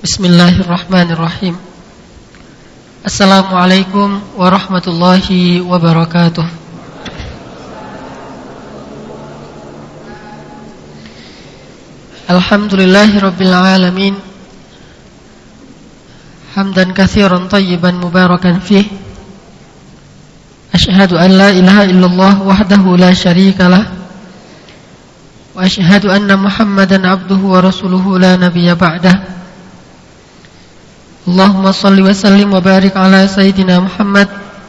Bismillahirrahmanirrahim. Assalamualaikum warahmatullahi wabarakatuh. Alhamdulillahirabbil alamin. Hamdan katsiran thayyiban mubarakan fih. Asyhadu an la ilaha illallah wahdahu la syarikalah. Wa asyhadu anna Muhammadan abduhu wa rasuluhu la nabiyya ba'dah. Allahumma salli wa sallim wa barik ala sayyidina Muhammad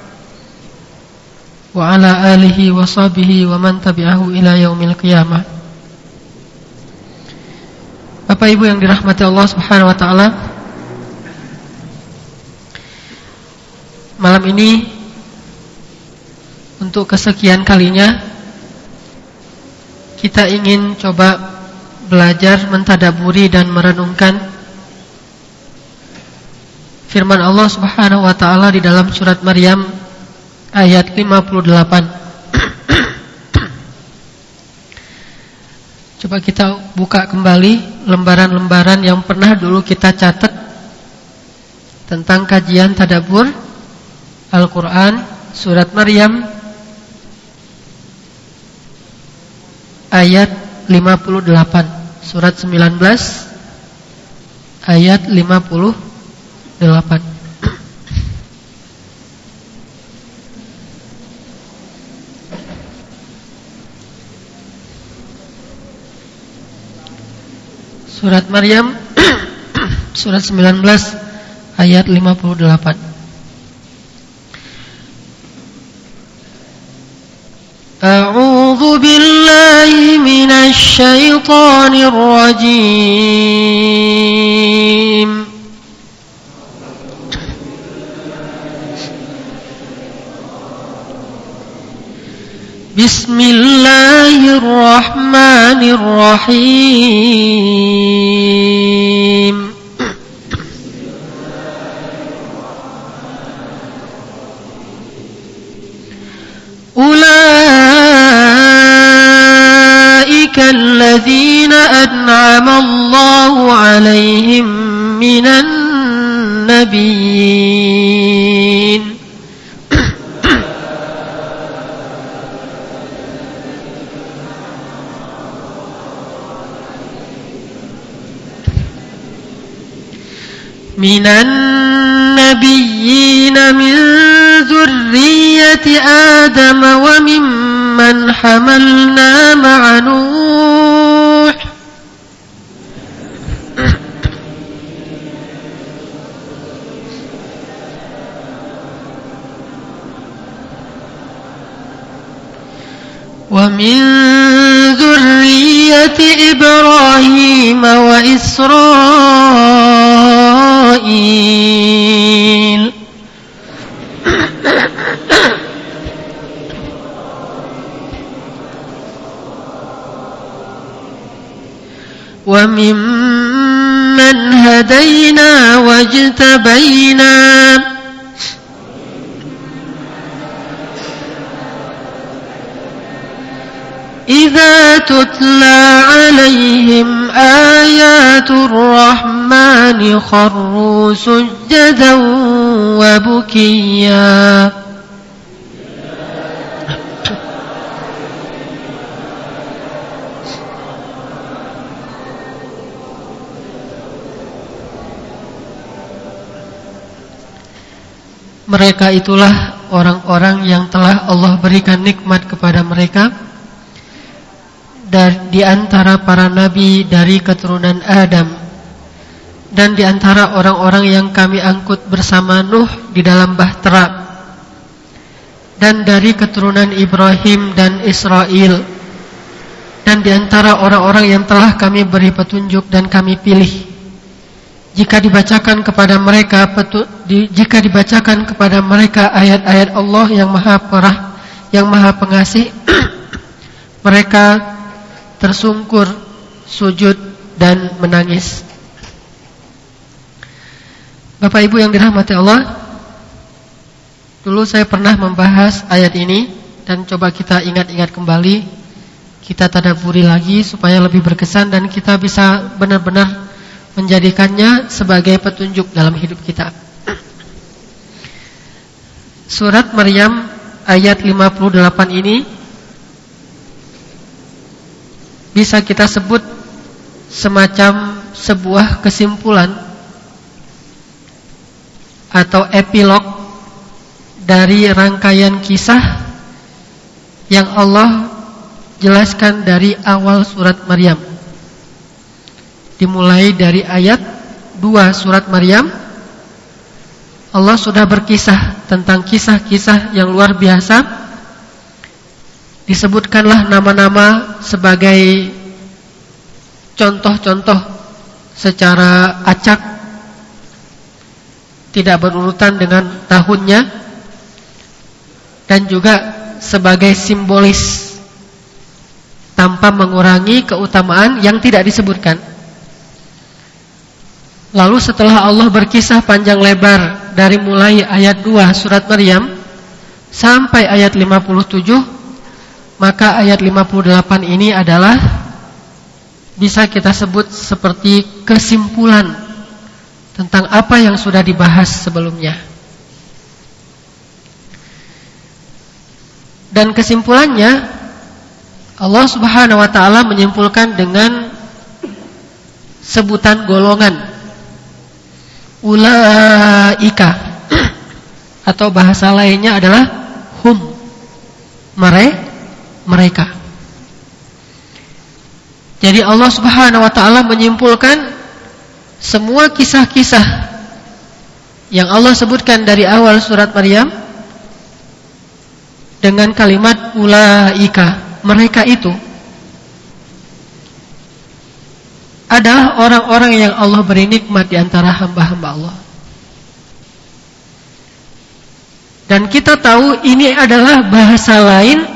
wa ala alihi wa sahbihi wa man tabi'ahu ila yaumil qiyamah. Bapak Ibu yang dirahmati Allah Subhanahu wa taala, malam ini untuk kesekian kalinya kita ingin coba belajar mentadaburi dan merenungkan firman Allah Subhanahu wa taala di dalam surat Maryam ayat 58. Coba kita buka kembali lembaran-lembaran yang pernah dulu kita catat tentang kajian tadabbur Al-Qur'an, surat Maryam ayat 58, surat 19 ayat 58. Surat Maryam surat 19 ayat 58. A'udzu billahi minasy syaithanir rajim. Bismillahirrahmanirrahim. Ulaika alladzina an'ama Allahu 'alaihim minan nabiyyin. Minan nabiyyin min dzurriyyati Adam wa mimman hamalna ma'a Nuh wa min dzurriyyati Ibrahim wa Israil wa mimman hadayna wajtabaina إذا تتلى عليهم آيات الرحمن خروا سجدا وبكيا. Mereka itulah orang-orang yang telah Allah berikan nikmat kepada mereka dan di antara para nabi dari keturunan Adam, dan di antara orang-orang yang kami angkut bersama Nuh di dalam bahtera, dan dari keturunan Ibrahim dan Israil, dan di antara orang-orang yang telah kami beri petunjuk dan kami pilih. Jika dibacakan kepada mereka ayat-ayat Allah yang Maha Pengasih, mereka tersungkur, sujud dan menangis. Bapak Ibu yang dirahmati Allah, dulu saya pernah membahas ayat ini dan coba kita ingat-ingat kembali, kita tadabburi lagi supaya lebih berkesan dan kita bisa benar-benar menjadikannya sebagai petunjuk dalam hidup kita. Surat Maryam ayat 58 ini bisa kita sebut semacam sebuah kesimpulan atau epilog dari rangkaian kisah yang Allah jelaskan dari awal surat Maryam. Dimulai dari ayat 2 surat Maryam, Allah sudah berkisah tentang kisah-kisah yang luar biasa. Disebutkanlah nama-nama sebagai contoh-contoh secara acak, tidak berurutan dengan tahunnya, dan juga sebagai simbolis tanpa mengurangi keutamaan yang tidak disebutkan. Lalu setelah Allah berkisah panjang lebar dari mulai ayat 2 surat Maryam sampai ayat 57, maka ayat 58 ini adalah bisa kita sebut seperti kesimpulan tentang apa yang sudah dibahas sebelumnya. Dan kesimpulannya, Allah Subhanahu wa taala menyimpulkan dengan sebutan golongan ulaika, atau bahasa lainnya adalah hum, mereka. Jadi Allah Subhanahu wa taala menyimpulkan semua kisah-kisah yang Allah sebutkan dari awal surat Maryam dengan kalimat ulaika, mereka itu adalah orang-orang yang Allah beri nikmat di antara hamba-hamba Allah. Dan kita tahu ini adalah bahasa lain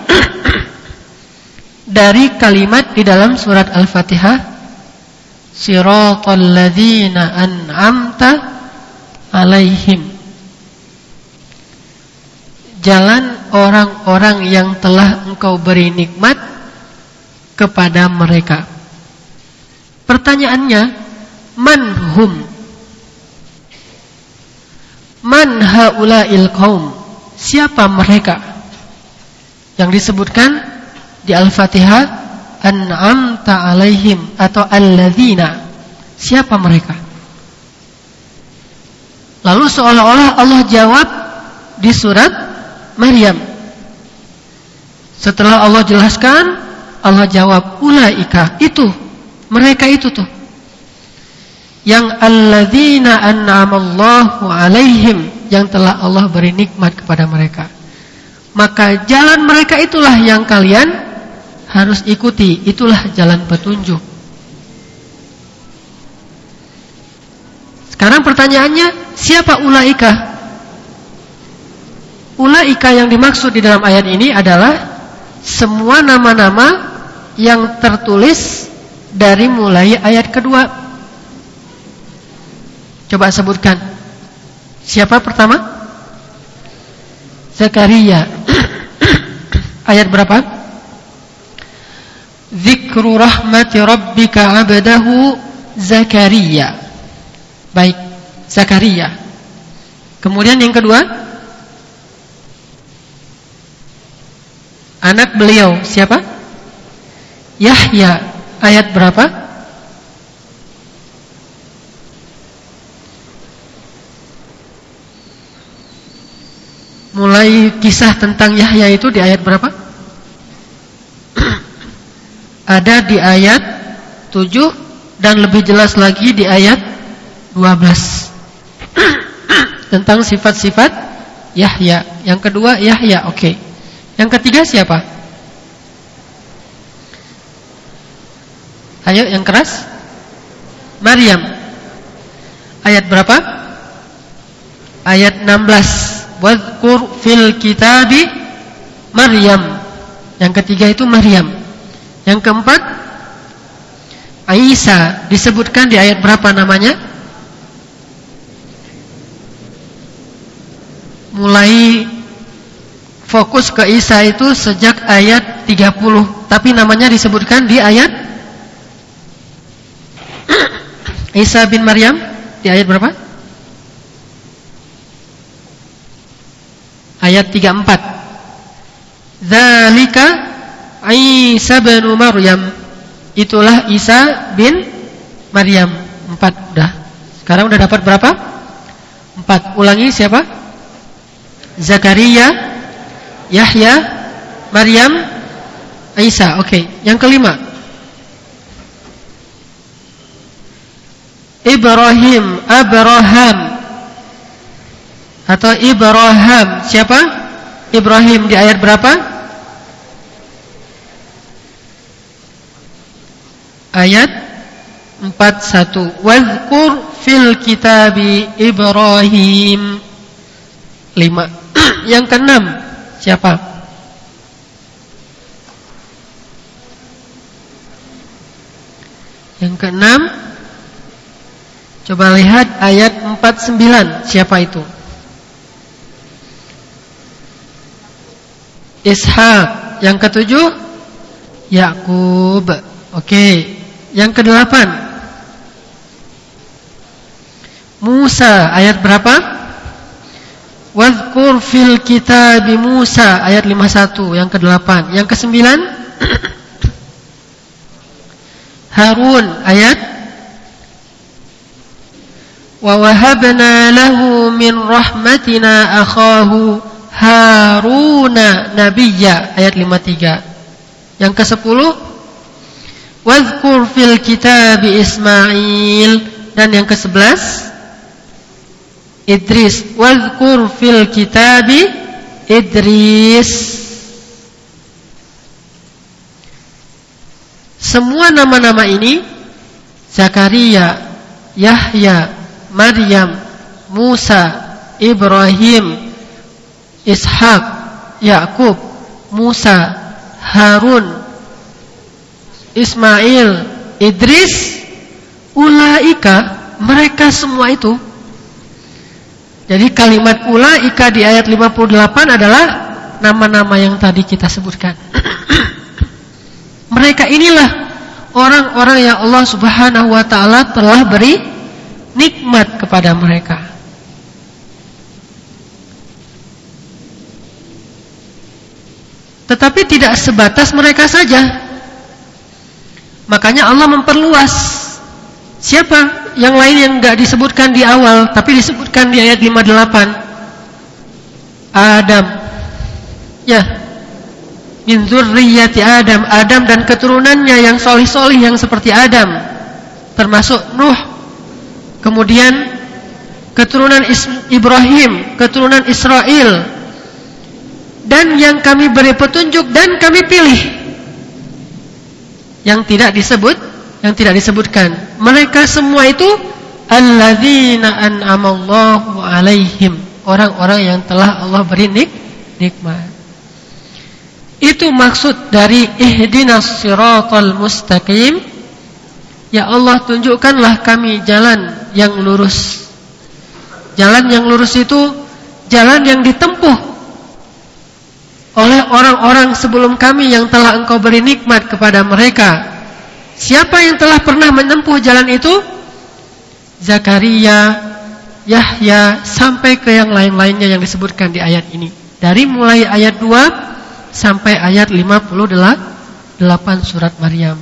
dari kalimat di dalam surat Al-Fatihah, Siratal ladzina an'amta alaihim, jalan orang-orang yang telah Engkau beri nikmat kepada mereka. Pertanyaannya, man hum? Man haula'il qaum? Siapa mereka yang disebutkan di Al-Fatihah an'amta alaihim atau alladzina? Siapa mereka? Lalu seolah-olah Allah jawab di surat Maryam. Setelah Allah jelaskan, Allah jawab ulaika, itu mereka itu tuh yang alladzina an'amallahu alaihim, yang telah Allah beri nikmat kepada mereka. Maka jalan mereka itulah yang kalian harus ikuti, itulah jalan petunjuk. Sekarang pertanyaannya, siapa ulaika? Ulaika yang dimaksud di dalam ayat ini adalah semua nama-nama yang tertulis dari mulai ayat kedua. Coba sebutkan. Siapa pertama? Zakaria. Ayat berapa? Dzikru rahmati rabbika 'abdahu Zakaria. Baik, Zakaria. Kemudian yang kedua, anak beliau siapa? Yahya. Ayat berapa? Mulai kisah tentang Yahya itu di ayat berapa? Ada di ayat 7 dan lebih jelas lagi di ayat 12 tentang sifat-sifat Yahya. Yang kedua Yahya, oke. Yang ketiga siapa? Ayo yang keras. Maryam. Ayat berapa? Ayat 16. Wadhkur fil kitabi Maryam. Yang ketiga itu Maryam. Yang keempat Isa. Disebutkan di ayat berapa namanya? Mulai fokus ke Isa itu sejak ayat 30. Tapi namanya disebutkan di ayat Isa bin Maryam di ayat berapa? Ayat 34. Dzalika Isa bin Maryam. Itulah Isa bin Maryam. 4 udah. Sekarang udah dapat berapa? 4. Ulangi siapa? Zakaria, Yahya, Maryam, Isa. Oke. Yang kelima. Ibrahim, Abraham atau Ibrahim. Siapa? Ibrahim di ayat berapa? Ayat 41. Wadhkur fil kitabi Ibrahim. 5. Yang keenam siapa? Yang keenam, coba lihat ayat 49. Siapa itu? Ishak. Yang ketujuh, Yakub. Oke. Yang kedelapan, Musa. Ayat berapa? Wadhkur fil kitabi Musa. Ayat 51. Yang kedelapan. Yang kesembilan, Harun. Ayat wa wahabna lahu min rahmatina akhahu Haruna nabiyya. Ayat 53. Yang ke-10, wadhkur fil kitabi Ismail. Dan yang ke-11, Idris. Wadhkur fil kitabi Idris. Semua nama-nama ini, Zakaria, Yahya, Maryam, Musa, Ibrahim, Ishak, Yakub, Musa, Harun, Ismail, Idris, ulaika, mereka semua itu. Jadi kalimat ulaika di ayat 58 adalah nama-nama yang tadi kita sebutkan. Mereka inilah orang-orang yang Allah Subhanahu wa ta'ala telah beri nikmat kepada mereka. Tetapi tidak sebatas mereka saja. Makanya Allah memperluas. Siapa yang lain yang enggak disebutkan di awal tapi disebutkan di ayat 58? Adam. Ya. Min dzurriyyati Adam. Adam dan keturunannya yang solih-solih yang seperti Adam. Termasuk Nuh. Kemudian keturunan Ibrahim, keturunan Israel. Dan yang kami beri petunjuk dan kami pilih. Yang tidak disebutkan. Mereka semua itu alladzina an'amallahu alaihim. Orang-orang yang telah Allah beri nikmat. Itu maksud dari ihdinas siratal mustaqim. Ya Allah, tunjukkanlah kami jalan yang lurus. Jalan yang lurus itu jalan yang ditempuh oleh orang-orang sebelum kami yang telah Engkau beri nikmat kepada mereka. Siapa yang telah pernah menempuh jalan itu? Zakaria, Yahya, sampai ke yang lain-lainnya yang disebutkan di ayat ini. Dari mulai ayat 2 sampai ayat 58 surat Maryam.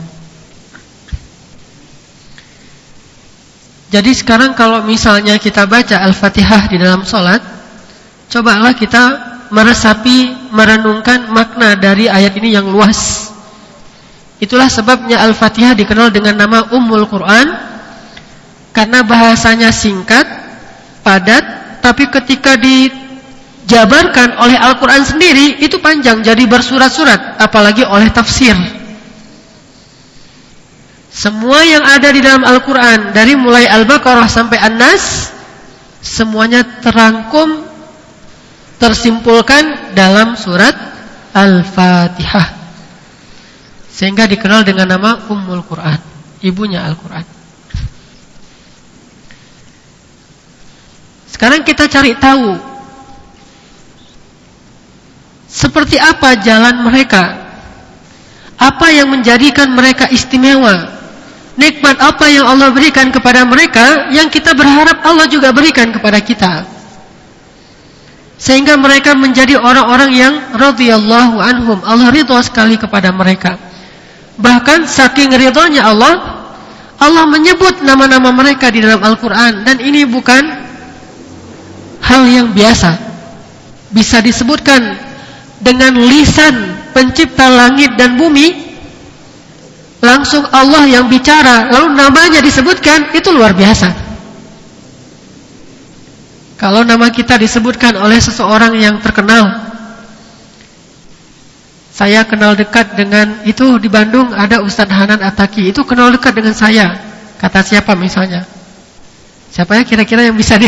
Jadi sekarang kalau misalnya kita baca Al-Fatihah di dalam sholat, cobalah kita meresapi, merenungkan makna dari ayat ini yang luas. Itulah sebabnya Al-Fatihah dikenal dengan nama Ummul Quran, karena bahasanya singkat, padat, tapi ketika dijabarkan oleh Al-Quran sendiri itu panjang, jadi bersurat-surat, apalagi oleh tafsir. Semua yang ada di dalam Al-Quran, dari mulai Al-Baqarah sampai An-Nas, semuanya terangkum, tersimpulkan dalam surat Al-Fatihah. Sehingga dikenal dengan nama Ummul Quran, ibunya Al-Quran. Sekarang kita cari tahu seperti apa jalan mereka, apa yang menjadikan mereka istimewa, nikmat apa yang Allah berikan kepada mereka, yang kita berharap Allah juga berikan kepada kita. Sehingga mereka menjadi orang-orang yang radhiyallahu anhum. Allah ridha sekali kepada mereka. Bahkan saking ridhonya Allah menyebut nama-nama mereka di dalam Al-Quran. Dan ini bukan hal yang biasa. Bisa disebutkan dengan lisan pencipta langit dan bumi, langsung Allah yang bicara, lalu namanya disebutkan, itu luar biasa. Kalau nama kita disebutkan oleh seseorang yang terkenal, saya kenal dekat dengan itu di Bandung ada Ustadz Hanan Ataki, itu kenal dekat dengan saya. Kata siapa misalnya? Siapa ya kira-kira yang bisa di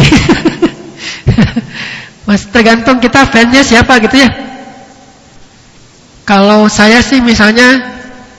Mas, tergantung kita fansnya siapa gitu ya. Kalau saya sih misalnya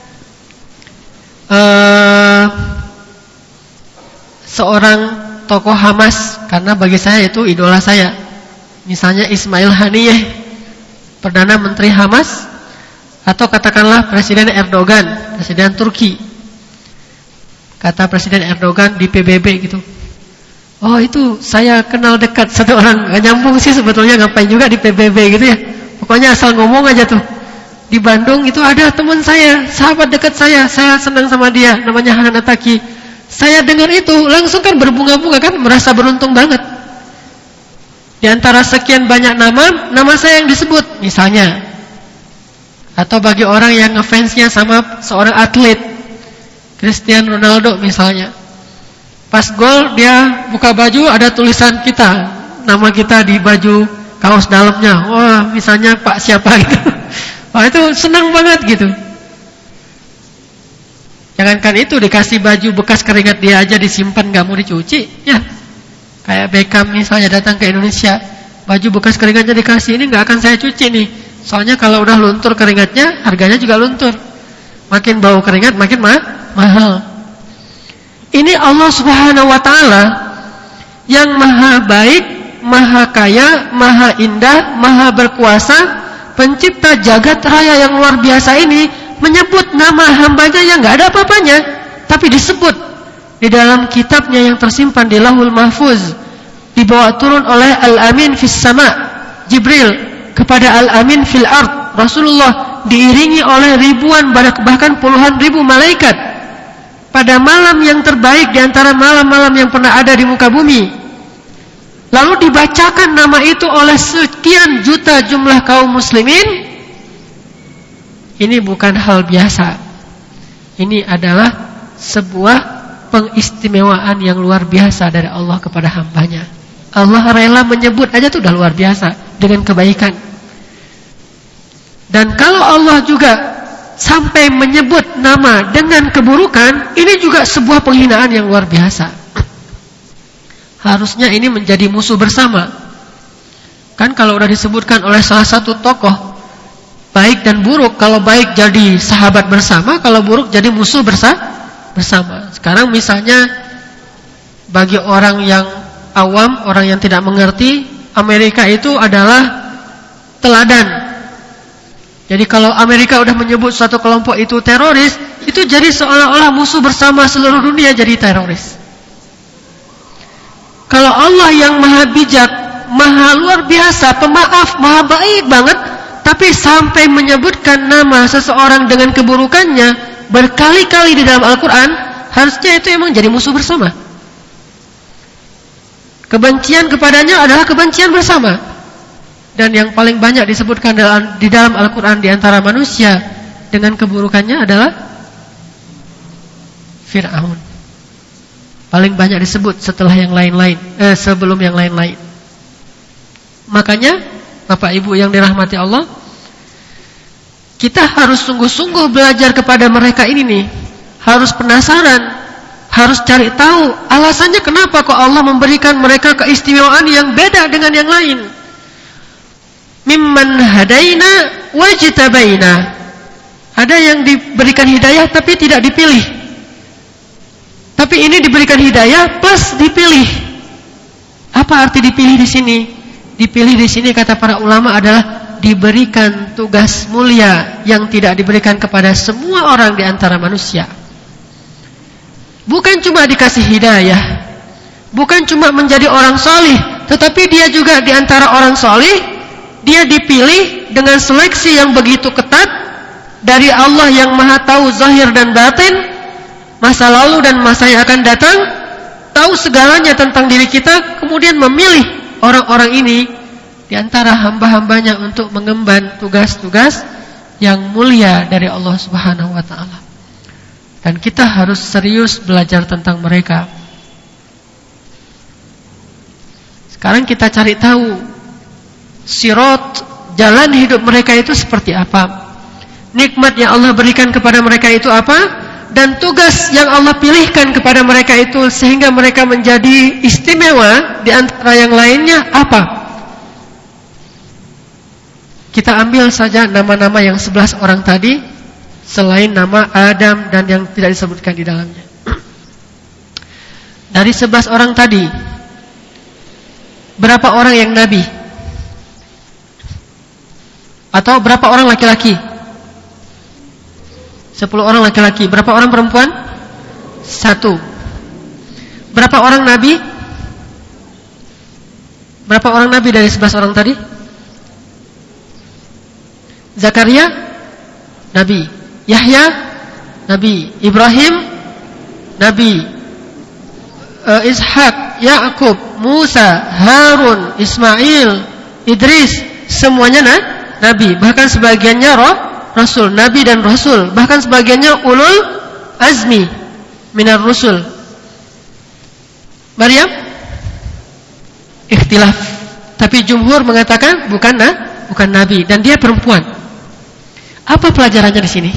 seorang tokoh Hamas, karena bagi saya itu idola saya. Misalnya Ismail Haniyeh, Perdana Menteri Hamas, atau katakanlah Presiden Erdogan, Presiden Turki. Kata Presiden Erdogan di PBB gitu, oh itu saya kenal dekat satu orang. Gak nyambung sih sebetulnya, ngapain juga di PBB gitu ya. Pokoknya asal ngomong aja tuh. Di Bandung itu ada teman saya, sahabat dekat saya senang sama dia, namanya Hanan Ataki. Saya dengar itu langsung kan berbunga-bunga, kan merasa beruntung banget. Di antara sekian banyak nama saya yang disebut misalnya. Atau bagi orang yang ngefansnya sama seorang atlet, Cristiano Ronaldo misalnya. Pas gol dia buka baju ada tulisan kita, nama kita di baju kaos dalamnya. Wah, misalnya Pak siapa gitu. Wah, itu senang banget gitu. Jangankan itu, dikasih baju bekas keringat dia aja disimpan gak mau dicuci ya. Kayak Beckham misalnya datang ke Indonesia, baju bekas keringatnya dikasih, ini gak akan saya cuci nih, soalnya kalau udah luntur keringatnya, harganya juga luntur. Makin bau keringat makin mahal. Ini Allah Subhanahu wa ta'ala yang maha baik, maha kaya, maha indah, maha berkuasa, pencipta jagat raya yang luar biasa ini, menyebut nama hambanya yang gak ada apa-apanya, tapi disebut di dalam kitabnya yang tersimpan di Lauhul Mahfuz, dibawa turun oleh Al-Amin fis sama, Jibril, kepada Al-Amin fil ard, Rasulullah, diiringi oleh ribuan bahkan puluhan ribu malaikat pada malam yang terbaik di antara malam-malam yang pernah ada di muka bumi. Lalu dibacakan nama itu oleh sekian juta jumlah kaum muslimin. Ini bukan hal biasa. Ini adalah sebuah pengistimewaan yang luar biasa dari Allah kepada hambanya. Allah rela menyebut aja tuh udah luar biasa dengan kebaikan. Dan kalau Allah juga sampai menyebut nama dengan keburukan, ini juga sebuah penghinaan yang luar biasa. Harusnya ini menjadi musuh bersama. Kan kalau udah disebutkan oleh salah satu tokoh baik dan buruk, kalau baik jadi sahabat bersama, kalau buruk jadi musuh bersama. Sekarang misalnya bagi orang yang awam, orang yang tidak mengerti, Amerika itu adalah teladan. Jadi kalau Amerika udah menyebut suatu kelompok itu teroris, itu jadi seolah-olah musuh bersama seluruh dunia jadi teroris. Kalau Allah yang maha bijak, maha luar biasa, pemaaf, maha baik banget, tapi sampai menyebutkan nama seseorang dengan keburukannya berkali-kali di dalam Al-Quran, harusnya itu emang jadi musuh bersama. Kebencian kepadanya adalah kebencian bersama. Dan yang paling banyak disebutkan di dalam Al-Quran di antara manusia dengan keburukannya adalah Fir'aun. Paling banyak disebut setelah yang lain-lain, sebelum yang lain-lain. Makanya Bapak Ibu yang dirahmati Allah, kita harus sungguh-sungguh belajar kepada mereka ini nih. Harus penasaran, harus cari tahu alasannya kenapa kok Allah memberikan mereka keistimewaan yang beda dengan yang lain. Mimman hadaina wajtabaina. Ada yang diberikan hidayah tapi tidak dipilih. Tapi ini diberikan hidayah plus dipilih. Apa arti dipilih di sini? Dipilih di sini kata para ulama adalah diberikan tugas mulia yang tidak diberikan kepada semua orang di antara manusia. bukan cuma dikasih hidayah, bukan cuma menjadi orang solih, tetapi dia juga di antara orang solih, dia dipilih dengan seleksi yang begitu ketat dari Allah yang Maha tahu zahir dan batin, masa lalu dan masa yang akan datang, tahu segalanya tentang diri kita, kemudian memilih orang-orang ini di antara hamba-hambanya untuk mengemban tugas-tugas yang mulia dari Allah Subhanahu wa taala. Dan kita harus serius belajar tentang mereka. Sekarang kita cari tahu sirat, jalan hidup mereka itu seperti apa, nikmat yang Allah berikan kepada mereka itu apa, dan tugas yang Allah pilihkan kepada mereka itu sehingga mereka menjadi istimewa di antara yang lainnya apa. Kita ambil saja nama-nama yang 11 orang tadi, selain nama Adam dan yang tidak disebutkan di dalamnya. Dari 11 orang tadi, berapa orang yang nabi? Atau berapa orang laki-laki? 10 orang laki-laki. Berapa orang perempuan? 1. Berapa orang nabi? Berapa orang nabi dari 11 orang tadi? Zakaria nabi, Yahya nabi, Ibrahim nabi, Ishak, Yakub, Musa, Harun, Ismail, Idris, semuanya nabi, bahkan sebagiannya rasul, nabi dan rasul, bahkan sebagiannya ulul azmi minar rusul. Maryam ikhtilaf, tapi jumhur mengatakan bukan nabi dan dia perempuan. Apa pelajarannya di sini?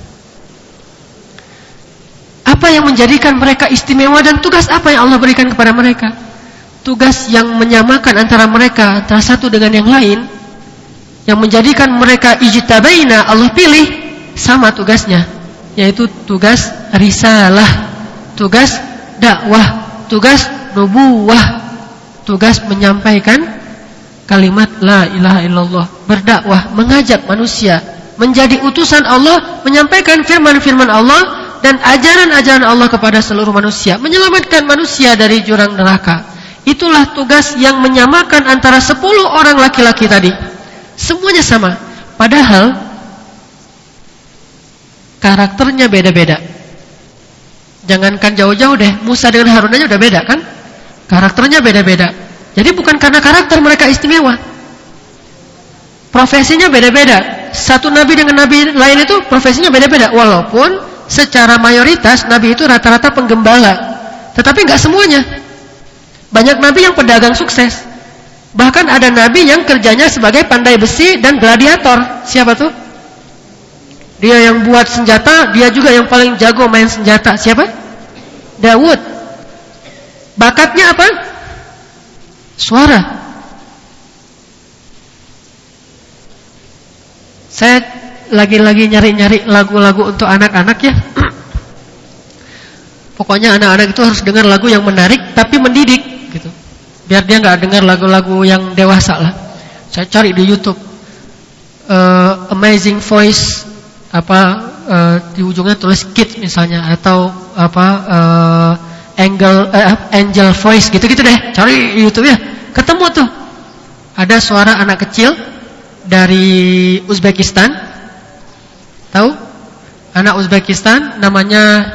Apa yang menjadikan mereka istimewa dan tugas apa yang Allah berikan kepada mereka? Tugas yang menyamakan antara mereka, antara satu dengan yang lain, yang menjadikan mereka ijtabaina, Allah pilih, sama tugasnya, yaitu tugas risalah, tugas dakwah, tugas nubuwah, tugas menyampaikan kalimat la ilaha illallah, berdakwah, mengajak manusia menjadi utusan Allah, menyampaikan firman-firman Allah dan ajaran-ajaran Allah kepada seluruh manusia, menyelamatkan manusia dari jurang neraka. Itulah tugas yang menyamakan antara 10 orang laki-laki tadi. Semuanya sama, padahal karakternya beda-beda. Jangankan jauh-jauh deh, Musa dengan Harun aja udah beda kan? Karakternya beda-beda. Jadi bukan karena karakter mereka istimewa, profesinya beda-beda. Satu nabi dengan nabi lain itu profesinya beda-beda. Walaupun secara mayoritas nabi itu rata-rata penggembala, tetapi nggak semuanya. Banyak nabi yang pedagang sukses. Bahkan ada nabi yang kerjanya sebagai pandai besi dan gladiator. Siapa tuh? Dia yang buat senjata, dia juga yang paling jago main senjata. Siapa? Daud. Bakatnya apa? Suara. Saya lagi-lagi nyari-nyari lagu-lagu untuk anak-anak ya. Pokoknya anak-anak itu harus dengar lagu yang menarik tapi mendidik gitu. Biar dia nggak dengar lagu-lagu yang dewasa lah. Saya cari di YouTube Amazing Voice di ujungnya tulis kids misalnya, atau Angel Voice gitu-gitu deh. Cari di YouTube ya. Ketemu tuh ada suara anak kecil dari Uzbekistan. Tahu? Anak Uzbekistan namanya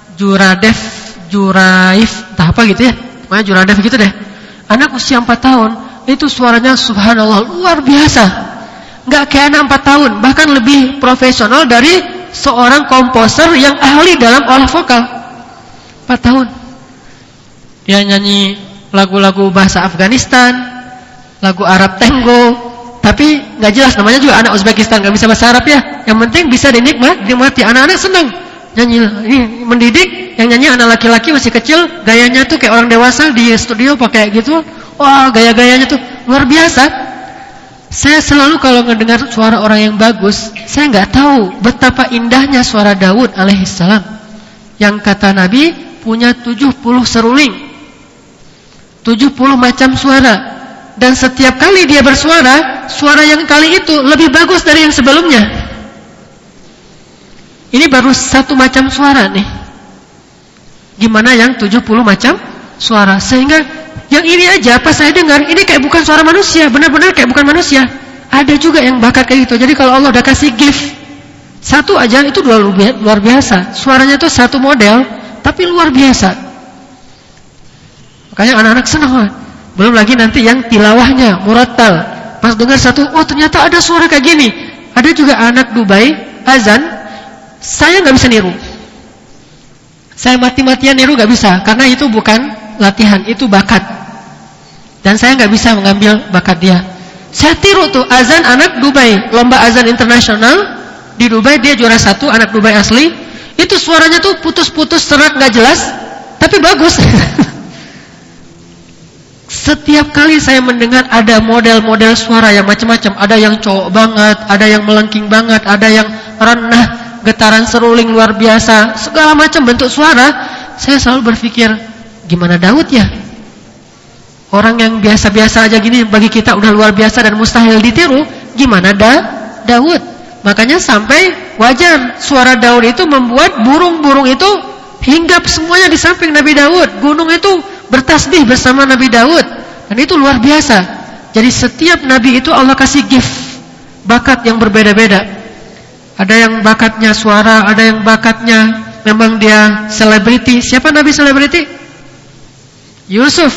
Juraif, entah apa gitu ya. Namanya Juraif gitu deh. Anak usia 4 tahun, itu suaranya subhanallah luar biasa. Enggak kayak anak 4 tahun, bahkan lebih profesional dari seorang komposer yang ahli dalam olah vokal. 4 tahun. Dia nyanyi lagu-lagu bahasa Afghanistan, lagu Arab tango. Tapi nggak jelas namanya juga anak Uzbekistan, nggak bisa bahasa Arab ya. Yang penting bisa dinikmati. Anak-anak senang nyanyi. Ini mendidik. Yang nyanyi anak laki-laki masih kecil, gayanya tuh kayak orang dewasa di studio pakai gitu. Wah, gaya-gayanya tuh luar biasa. Saya selalu kalau mendengar suara orang yang bagus, saya nggak tahu betapa indahnya suara Daud alaihissalam, yang kata Nabi punya 70 seruling, 70 macam suara. Dan setiap kali dia bersuara, suara yang kali itu lebih bagus dari yang sebelumnya. Ini baru satu macam suara nih. Gimana yang 70 macam suara. Sehingga yang ini aja pas saya dengar, ini kayak bukan suara manusia, benar-benar kayak bukan manusia. Ada juga yang bakat kayak gitu. Jadi kalau Allah udah kasih gift satu aja, itu luar biasa. Suaranya tuh satu model, tapi luar biasa. Makanya anak-anak senang. Belum lagi nanti yang tilawahnya, murattal. Pas dengar satu, oh ternyata ada suara kayak gini. Ada juga anak Dubai, azan, saya gak bisa niru. Saya mati-matian niru gak bisa, karena itu bukan latihan, itu bakat. Dan saya gak bisa mengambil bakat dia. Saya tiru tuh azan anak Dubai, lomba azan internasional di Dubai, dia juara 1, anak Dubai asli. Itu suaranya tuh putus-putus, serak gak jelas, tapi bagus. Setiap kali saya mendengar ada model-model suara yang macam-macam. Ada yang cowok banget, ada yang melengking banget, ada yang renah, getaran seruling luar biasa, segala macam bentuk suara. Saya selalu berpikir, gimana Daud ya? Orang yang biasa-biasa aja gini bagi kita udah luar biasa dan mustahil ditiru. Gimana Daud? Makanya sampai wajar suara Daud itu membuat burung-burung itu hinggap semuanya di samping Nabi Daud. Gunung itu bertasbih bersama Nabi Daud. Dan itu luar biasa. Jadi setiap Nabi itu Allah kasih gift, bakat yang berbeda-beda. Ada yang bakatnya suara, ada yang bakatnya memang dia selebriti. Siapa Nabi selebriti? Yusuf.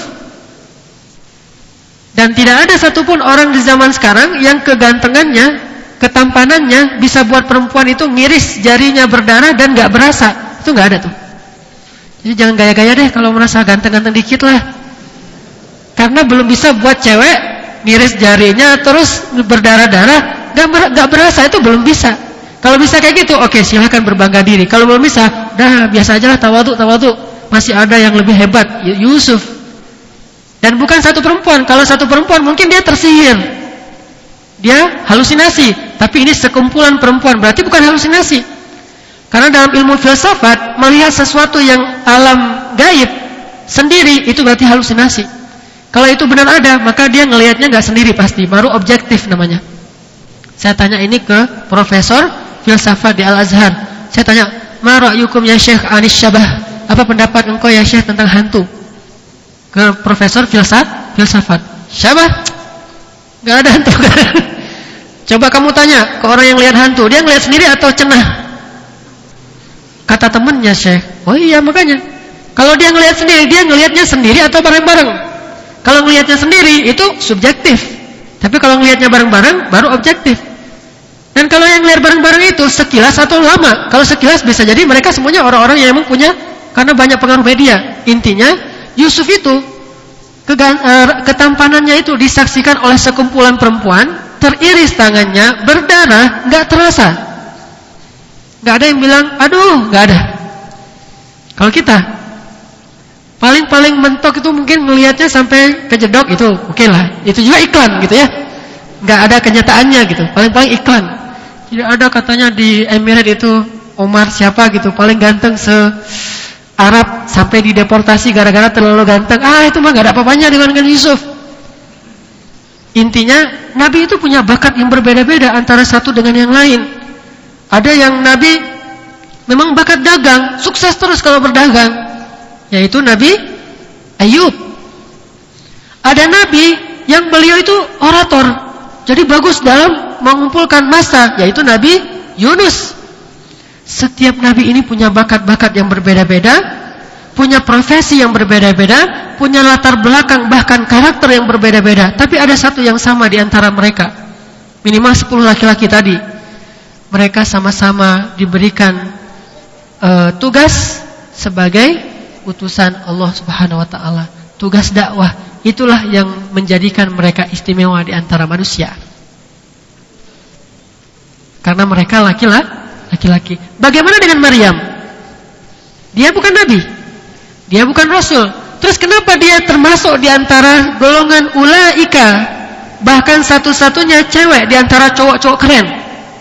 Dan tidak ada satupun orang di zaman sekarang yang kegantengannya, ketampanannya bisa buat perempuan itu ngiris jarinya berdarah dan gak berasa. Itu gak ada tuh. Jadi jangan gaya-gaya deh kalau merasa ganteng-ganteng dikit lah. Karena belum bisa buat cewek ngiris jarinya terus berdarah-darah gak berasa, itu belum bisa. Kalau bisa kayak gitu, oke, silahkan berbangga diri. Kalau belum bisa, dah biasa aja lah, tawadhu. Masih ada yang lebih hebat, Yusuf. Dan bukan satu perempuan. Kalau satu perempuan mungkin dia tersihir, dia halusinasi. Tapi ini sekumpulan perempuan, berarti bukan halusinasi. Karena dalam ilmu filsafat, melihat sesuatu yang alam gaib sendiri, itu berarti halusinasi. Kalau itu benar ada, maka dia ngelihatnya gak sendiri pasti, baru objektif namanya. Saya tanya ini ke profesor filsafat di Al-Azhar. Saya tanya, ma ra'yukum ya Syekh anis syabah? Apa pendapat engkau ya Syekh tentang hantu? Ke profesor filsafat. Syabah? Gak ada hantu kan? Coba kamu tanya ke orang yang lihat hantu, dia ngelihat sendiri atau cenah? Kata temannya Syekh, oh iya makanya. Kalau dia ngelihat sendiri, dia ngelihatnya sendiri atau bareng-bareng? Kalau ngelihatnya sendiri itu subjektif. Tapi kalau ngelihatnya bareng-bareng baru objektif. Dan kalau yang ngelihat bareng-bareng itu sekilas atau lama? Kalau sekilas bisa jadi mereka semuanya orang-orang yang memang punya, karena banyak pengaruh media. Intinya Yusuf itu ketampanannya itu disaksikan oleh sekumpulan perempuan, teriris tangannya, berdarah, gak terasa. Gak ada yang bilang, aduh, gak ada. Kalau kita paling mentok itu mungkin ngelihatnya sampai kejedok, itu oke lah. Itu juga iklan gitu ya. Gak ada kenyataannya gitu. Paling iklan. Tidak ada katanya di Emirates itu Omar siapa gitu, paling ganteng se-Arab, sampai dideportasi gara-gara terlalu ganteng. Itu mah gak ada apa-apanya dengan Yusuf. Intinya Nabi itu punya bakat yang berbeda-beda antara satu dengan yang lain. Ada yang Nabi memang bakat dagang, sukses terus kalau berdagang, yaitu Nabi Ayub. Ada Nabi yang beliau itu orator, jadi bagus dalam mengumpulkan massa, yaitu Nabi Yunus. Setiap Nabi ini punya bakat-bakat yang berbeda-beda, punya profesi yang berbeda-beda, punya latar belakang bahkan karakter yang berbeda-beda. Tapi ada satu yang sama di antara mereka, minimal 10 laki-laki tadi. Mereka sama-sama diberikan tugas sebagai utusan Allah Subhanahu wa taala, tugas dakwah. Itulah yang menjadikan mereka istimewa di antara manusia. Karena mereka laki-laki. Bagaimana dengan Maryam? Dia bukan nabi, dia bukan rasul. Terus kenapa dia termasuk di antara golongan ulaika, bahkan satu-satunya cewek di antara cowok-cowok keren?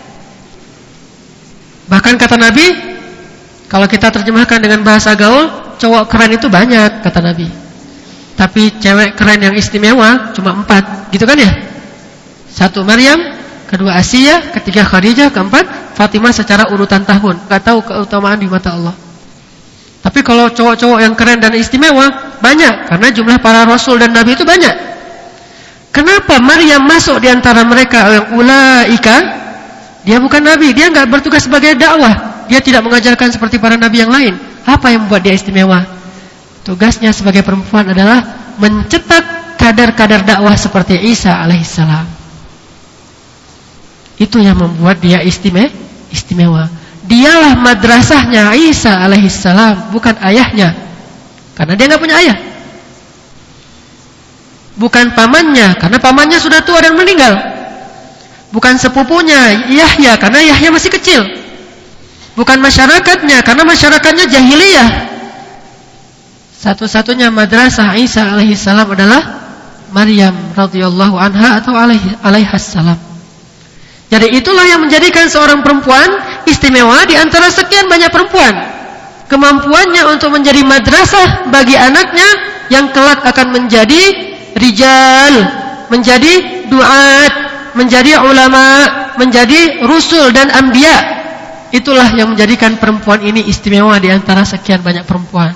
Bahkan kata Nabi, kalau kita terjemahkan dengan bahasa gaul, cowok keren itu banyak kata Nabi. Tapi cewek keren yang istimewa cuma 4, gitu kan ya? 1 Maryam, 2 Asiyah, 3 Khadijah, 4 Fatimah secara urutan tahun. Gak tahu keutamaan di mata Allah. Tapi kalau cowok-cowok yang keren dan istimewa banyak, karena jumlah para rasul dan nabi itu banyak. Kenapa Maryam masuk di antara mereka yang ulaika? Dia bukan nabi, dia enggak bertugas sebagai dakwah. Dia tidak mengajarkan seperti para nabi yang lain. Apa yang membuat dia istimewa? Tugasnya sebagai perempuan adalah mencetak kadar-kadar dakwah seperti Isa alaihissalam. Itu yang membuat dia istimewa. Dialah madrasahnya Isa alaihissalam, bukan ayahnya. Karena dia enggak punya ayah. Bukan pamannya, karena pamannya sudah tua dan meninggal. Bukan sepupunya Yahya, karena Yahya masih kecil. Bukan masyarakatnya, karena masyarakatnya jahiliyah. Satu-satunya madrasah Isa alaihissalam adalah Maryam radhiyallahu anha atau alaihassalam. Jadi itulah yang menjadikan seorang perempuan istimewa di antara sekian banyak perempuan. Kemampuannya untuk menjadi madrasah bagi anaknya yang kelak akan menjadi rijal, menjadi duat, menjadi ulama, menjadi rusul dan anbiya. Itulah yang menjadikan perempuan ini istimewa di antara sekian banyak perempuan.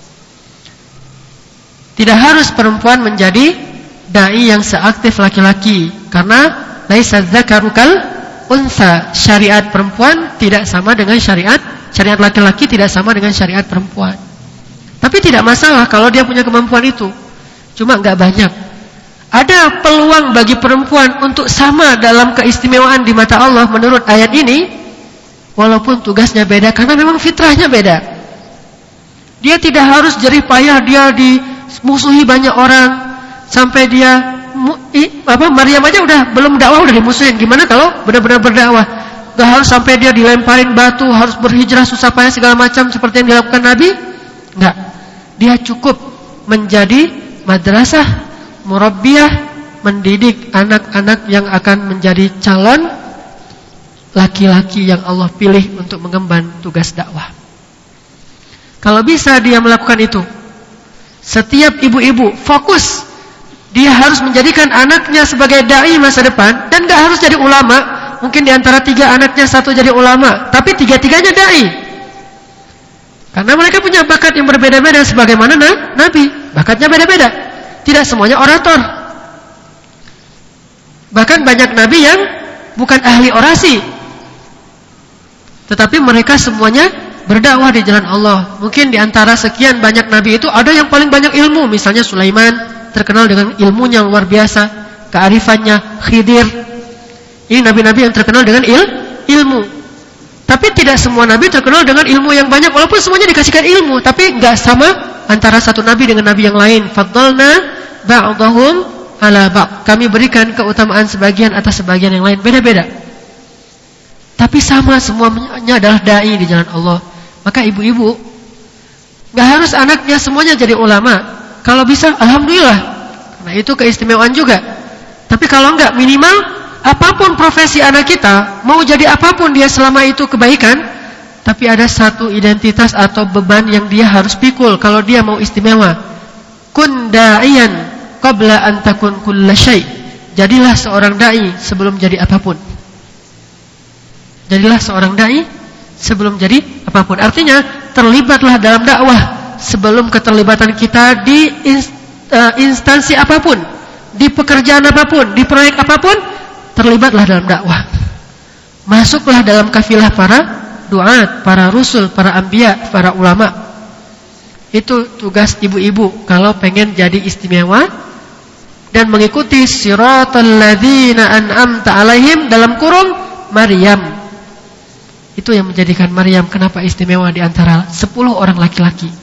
Tidak harus perempuan menjadi dai yang seaktif laki-laki, karena laisa dzakaru kal unsa. Syariat perempuan tidak sama dengan syariat laki-laki, tidak sama dengan syariat perempuan. Tapi tidak masalah kalau dia punya kemampuan itu. Cuma enggak banyak. Ada peluang bagi perempuan untuk sama dalam keistimewaan di mata Allah menurut ayat ini, walaupun tugasnya beda karena memang fitrahnya beda. Dia tidak harus jerih payah dia dimusuhi banyak orang sampai dia Maryam aja belum dakwah udah dimusuhin. Gimana kalau benar-benar berdakwah? Gak harus sampai dia dilemparin batu, harus berhijrah susah payah segala macam seperti yang dilakukan Nabi. Enggak. Dia cukup menjadi madrasah murabbiyah, mendidik anak-anak yang akan menjadi calon laki-laki yang Allah pilih untuk mengemban tugas dakwah. Kalau bisa dia melakukan itu, setiap ibu-ibu fokus, dia harus menjadikan anaknya sebagai dai masa depan, dan gak harus jadi ulama. Mungkin di antara 3 anaknya 1 jadi ulama, tapi 3-3-nya dai. Karena mereka punya bakat yang berbeda-beda sebagaimana Nabi, bakatnya beda-beda. Tidak semuanya orator. Bahkan banyak nabi yang bukan ahli orasi, tetapi mereka semuanya berdakwah di jalan Allah. Mungkin di antara sekian banyak nabi itu ada yang paling banyak ilmu. Misalnya Sulaiman, terkenal dengan ilmunya luar biasa, kearifannya. Khidir, ini nabi-nabi yang terkenal dengan ilmu. Tapi tidak semua nabi terkenal dengan ilmu yang banyak, walaupun semuanya dikasihkan ilmu, tapi enggak sama antara satu nabi dengan nabi yang lain. Faddalna ba'dahum ala ba'd. Kami berikan keutamaan sebagian atas sebagian yang lain, beda-beda. Tapi sama, semuanya adalah dai di jalan Allah. Maka ibu-ibu enggak harus anaknya semuanya jadi ulama. Kalau bisa alhamdulillah, karena itu keistimewaan juga. Tapi kalau enggak, minimal apapun profesi anak kita, mau jadi apapun dia selama itu kebaikan, tapi ada satu identitas atau beban yang dia harus pikul kalau dia mau istimewa. Kun da'iyan qabla an takun kulla syai'. Jadilah seorang dai sebelum jadi apapun. Jadilah seorang dai sebelum jadi apapun. Artinya terlibatlah dalam dakwah sebelum keterlibatan kita di instansi apapun, di pekerjaan apapun, di proyek apapun. Terlibatlah dalam dakwah. Masuklah dalam kafilah para duat, para rusul, para anbiya, para ulama. Itu tugas ibu-ibu kalau pengen jadi istimewa dan mengikuti siratal ladzina an'amta alaihim, dalam kurung Maryam. Itu yang menjadikan Maryam kenapa istimewa di antara 10 orang laki-laki.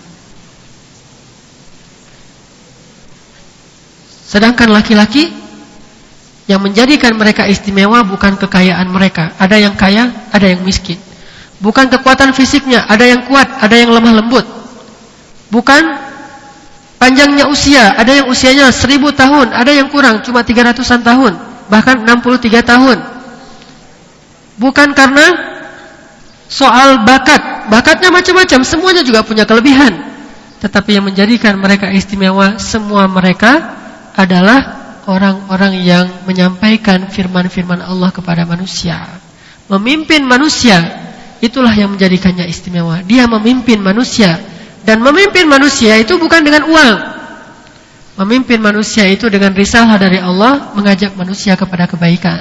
Sedangkan laki-laki yang menjadikan mereka istimewa bukan kekayaan mereka. Ada yang kaya, ada yang miskin. Bukan kekuatan fisiknya, ada yang kuat, ada yang lemah lembut. Bukan panjangnya usia, ada yang usianya 1000 tahun, ada yang kurang, cuma 300-an tahun, bahkan 63 tahun. Bukan karena soal bakatnya macam-macam, semuanya juga punya kelebihan. Tetapi yang menjadikan mereka istimewa, semua mereka adalah orang-orang yang menyampaikan firman-firman Allah kepada manusia. Memimpin manusia, itulah yang menjadikannya istimewa. Dia memimpin manusia Dan memimpin manusia itu bukan dengan uang. Memimpin manusia itu dengan risalah dari Allah, mengajak manusia kepada kebaikan.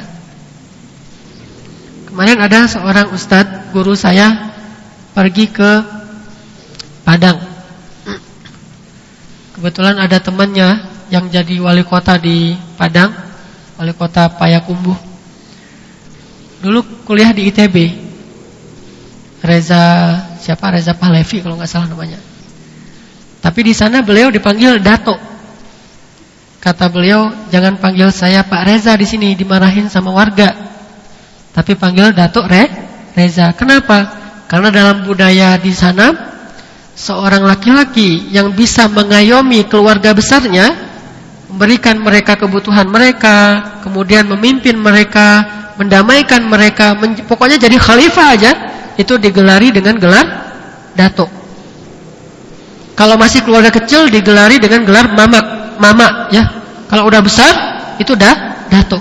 Kemarin ada seorang ustadz, guru saya, pergi ke Padang. Kebetulan ada temannya yang jadi wali kota di Padang, wali kota Payakumbuh. Dulu kuliah di ITB. Reza Pahlavi kalau nggak salah namanya. Tapi di sana beliau dipanggil Dato. Kata beliau, jangan panggil saya Pak Reza di sini, dimarahin sama warga. Tapi panggil Dato Reza. Kenapa? Karena dalam budaya di sana, seorang laki-laki yang bisa mengayomi keluarga besarnya, memberikan mereka kebutuhan mereka, kemudian memimpin mereka, mendamaikan mereka, pokoknya jadi khalifah aja, itu digelari dengan gelar Dato. Kalau masih keluarga kecil digelari dengan gelar mama ya. Kalau udah besar itu Dato.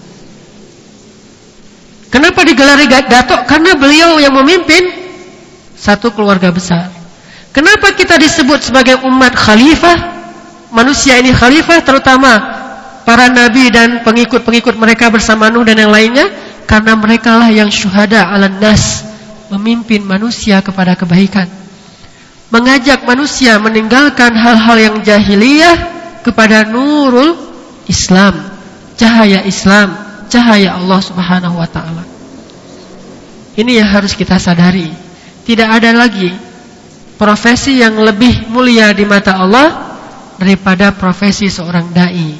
Kenapa digelari Dato? Karena beliau yang memimpin satu keluarga besar. Kenapa kita disebut sebagai umat khalifah? Manusia ini khalifah, terutama para nabi dan pengikut-pengikut mereka bersama Nuh dan yang lainnya, karena merekalah yang syuhada 'alan nas, memimpin manusia kepada kebaikan. Mengajak manusia meninggalkan hal-hal yang jahiliyah kepada nurul Islam, cahaya Allah Subhanahu wa taala. Ini yang harus kita sadari. Tidak ada lagi profesi yang lebih mulia di mata Allah daripada profesi seorang dai.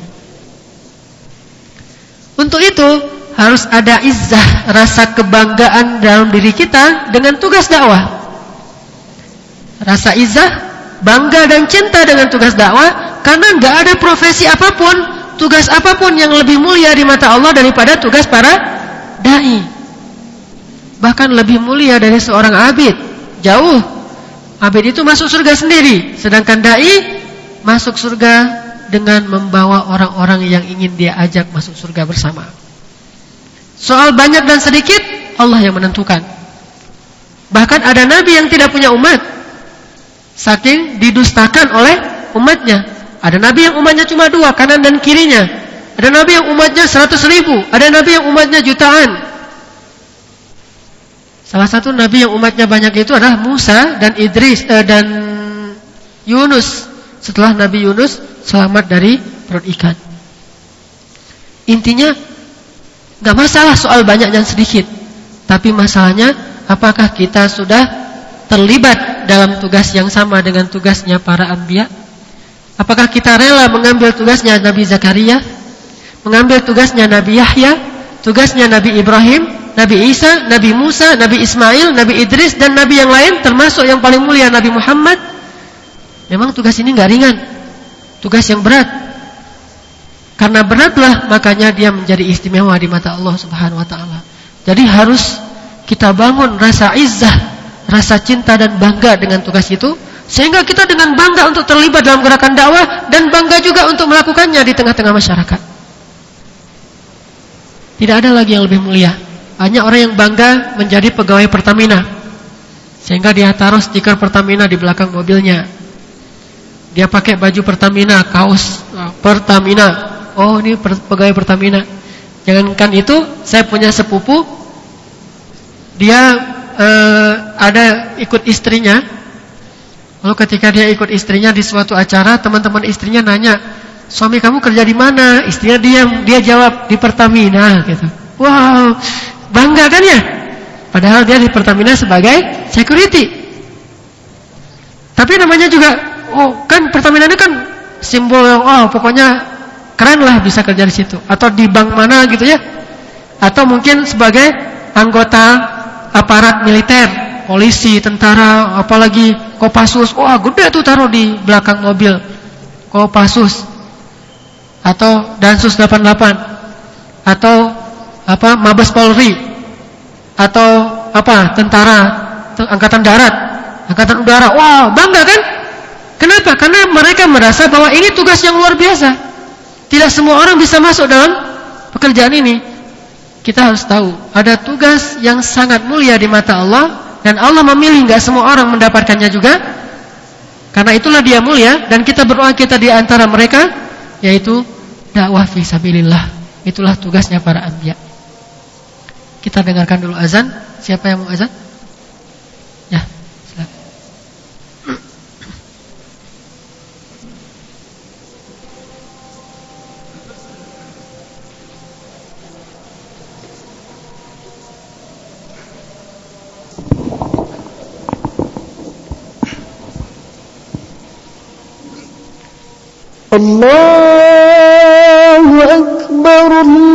Untuk itu harus ada izzah, rasa kebanggaan dalam diri kita dengan tugas dakwah. Rasa izzah, bangga dan cinta dengan tugas dakwah, karena enggak ada profesi apapun, tugas apapun yang lebih mulia di mata Allah daripada tugas para dai. Bahkan lebih mulia dari seorang abid. Jauh. Abid itu masuk surga sendiri, sedangkan dai masuk surga dengan membawa orang-orang yang ingin dia ajak masuk surga bersama. Soal banyak dan sedikit, Allah yang menentukan. Bahkan ada nabi yang tidak punya umat, saking didustakan oleh umatnya. Ada nabi yang umatnya cuma 2, kanan dan kirinya. Ada nabi yang umatnya 100.000. Ada nabi yang umatnya jutaan. Salah satu nabi yang umatnya banyak itu adalah Musa dan Idris dan Yunus. Setelah Nabi Yunus selamat dari perut ikan. Intinya gak masalah soal banyak dan sedikit, tapi masalahnya apakah kita sudah terlibat dalam tugas yang sama dengan tugasnya para anbiya? Apakah kita rela mengambil tugasnya Nabi Zakaria, mengambil tugasnya Nabi Yahya, tugasnya Nabi Ibrahim, Nabi Isa, Nabi Musa, Nabi Ismail, Nabi Idris, dan Nabi yang lain, termasuk yang paling mulia Nabi Muhammad? Memang tugas ini gak ringan, tugas yang berat. Karena beratlah makanya dia menjadi istimewa di mata Allah Subhanahu wa taala. Jadi harus kita bangun rasa izzah, rasa cinta dan bangga dengan tugas itu, sehingga kita dengan bangga untuk terlibat dalam gerakan dakwah dan bangga juga untuk melakukannya di tengah-tengah masyarakat. Tidak ada lagi yang lebih mulia. Hanya orang yang bangga menjadi pegawai Pertamina, sehingga dia taruh stiker Pertamina di belakang mobilnya. Dia pakai baju Pertamina, kaos Pertamina. Oh, ini pegawai Pertamina. Jangankan itu, saya punya sepupu, dia ada ikut istrinya. Lalu ketika dia ikut istrinya di suatu acara, teman-teman istrinya nanya, suami kamu kerja di mana? Istrinya diam, dia jawab di Pertamina gitu. Wow, bangga kan ya? Padahal dia di Pertamina sebagai security. Tapi namanya juga, oh kan Pertamina ini kan simbol, oh pokoknya keren lah bisa kerja di situ. Atau di bank mana gitu ya. Atau mungkin sebagai anggota aparat militer, polisi, tentara, apalagi Kopassus. Wah, gede tuh taruh di belakang mobil. Kopassus. Atau Dansus 88. Atau apa? Mabes Polri. Atau apa? Tentara, angkatan darat, angkatan udara. Wah, bangga kan? Kenapa? Karena mereka merasa bahwa ini tugas yang luar biasa. Tidak semua orang bisa masuk dalam pekerjaan ini. Kita harus tahu, ada tugas yang sangat mulia di mata Allah, dan Allah memilih, gak semua orang mendapatkannya juga. Karena itulah dia mulia, dan kita berdoa kita di antara mereka, yaitu dakwah fi sabilillah. Itulah tugasnya para anbiya. Kita dengarkan dulu azan. Siapa yang mau azan? Ya, silakan. Allahu Akbar,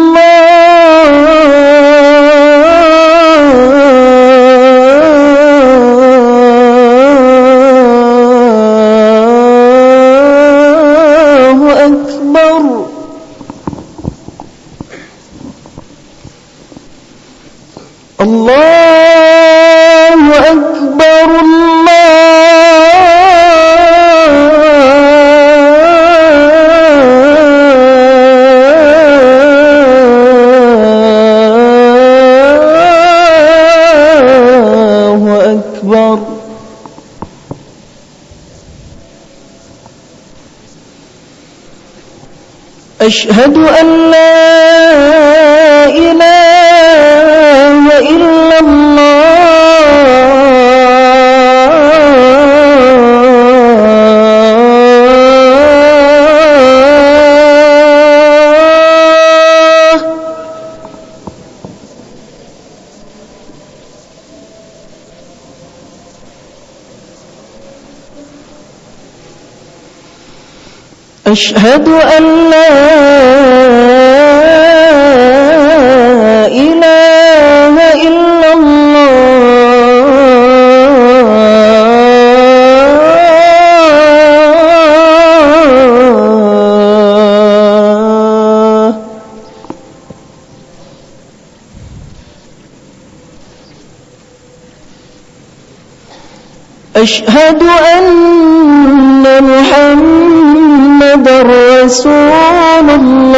Allahu Akbar. Allahu Akbar, أشهد أن لا إله إلا الله. أشهد أن لا إله إلا الله. أشهد أن محمد رسول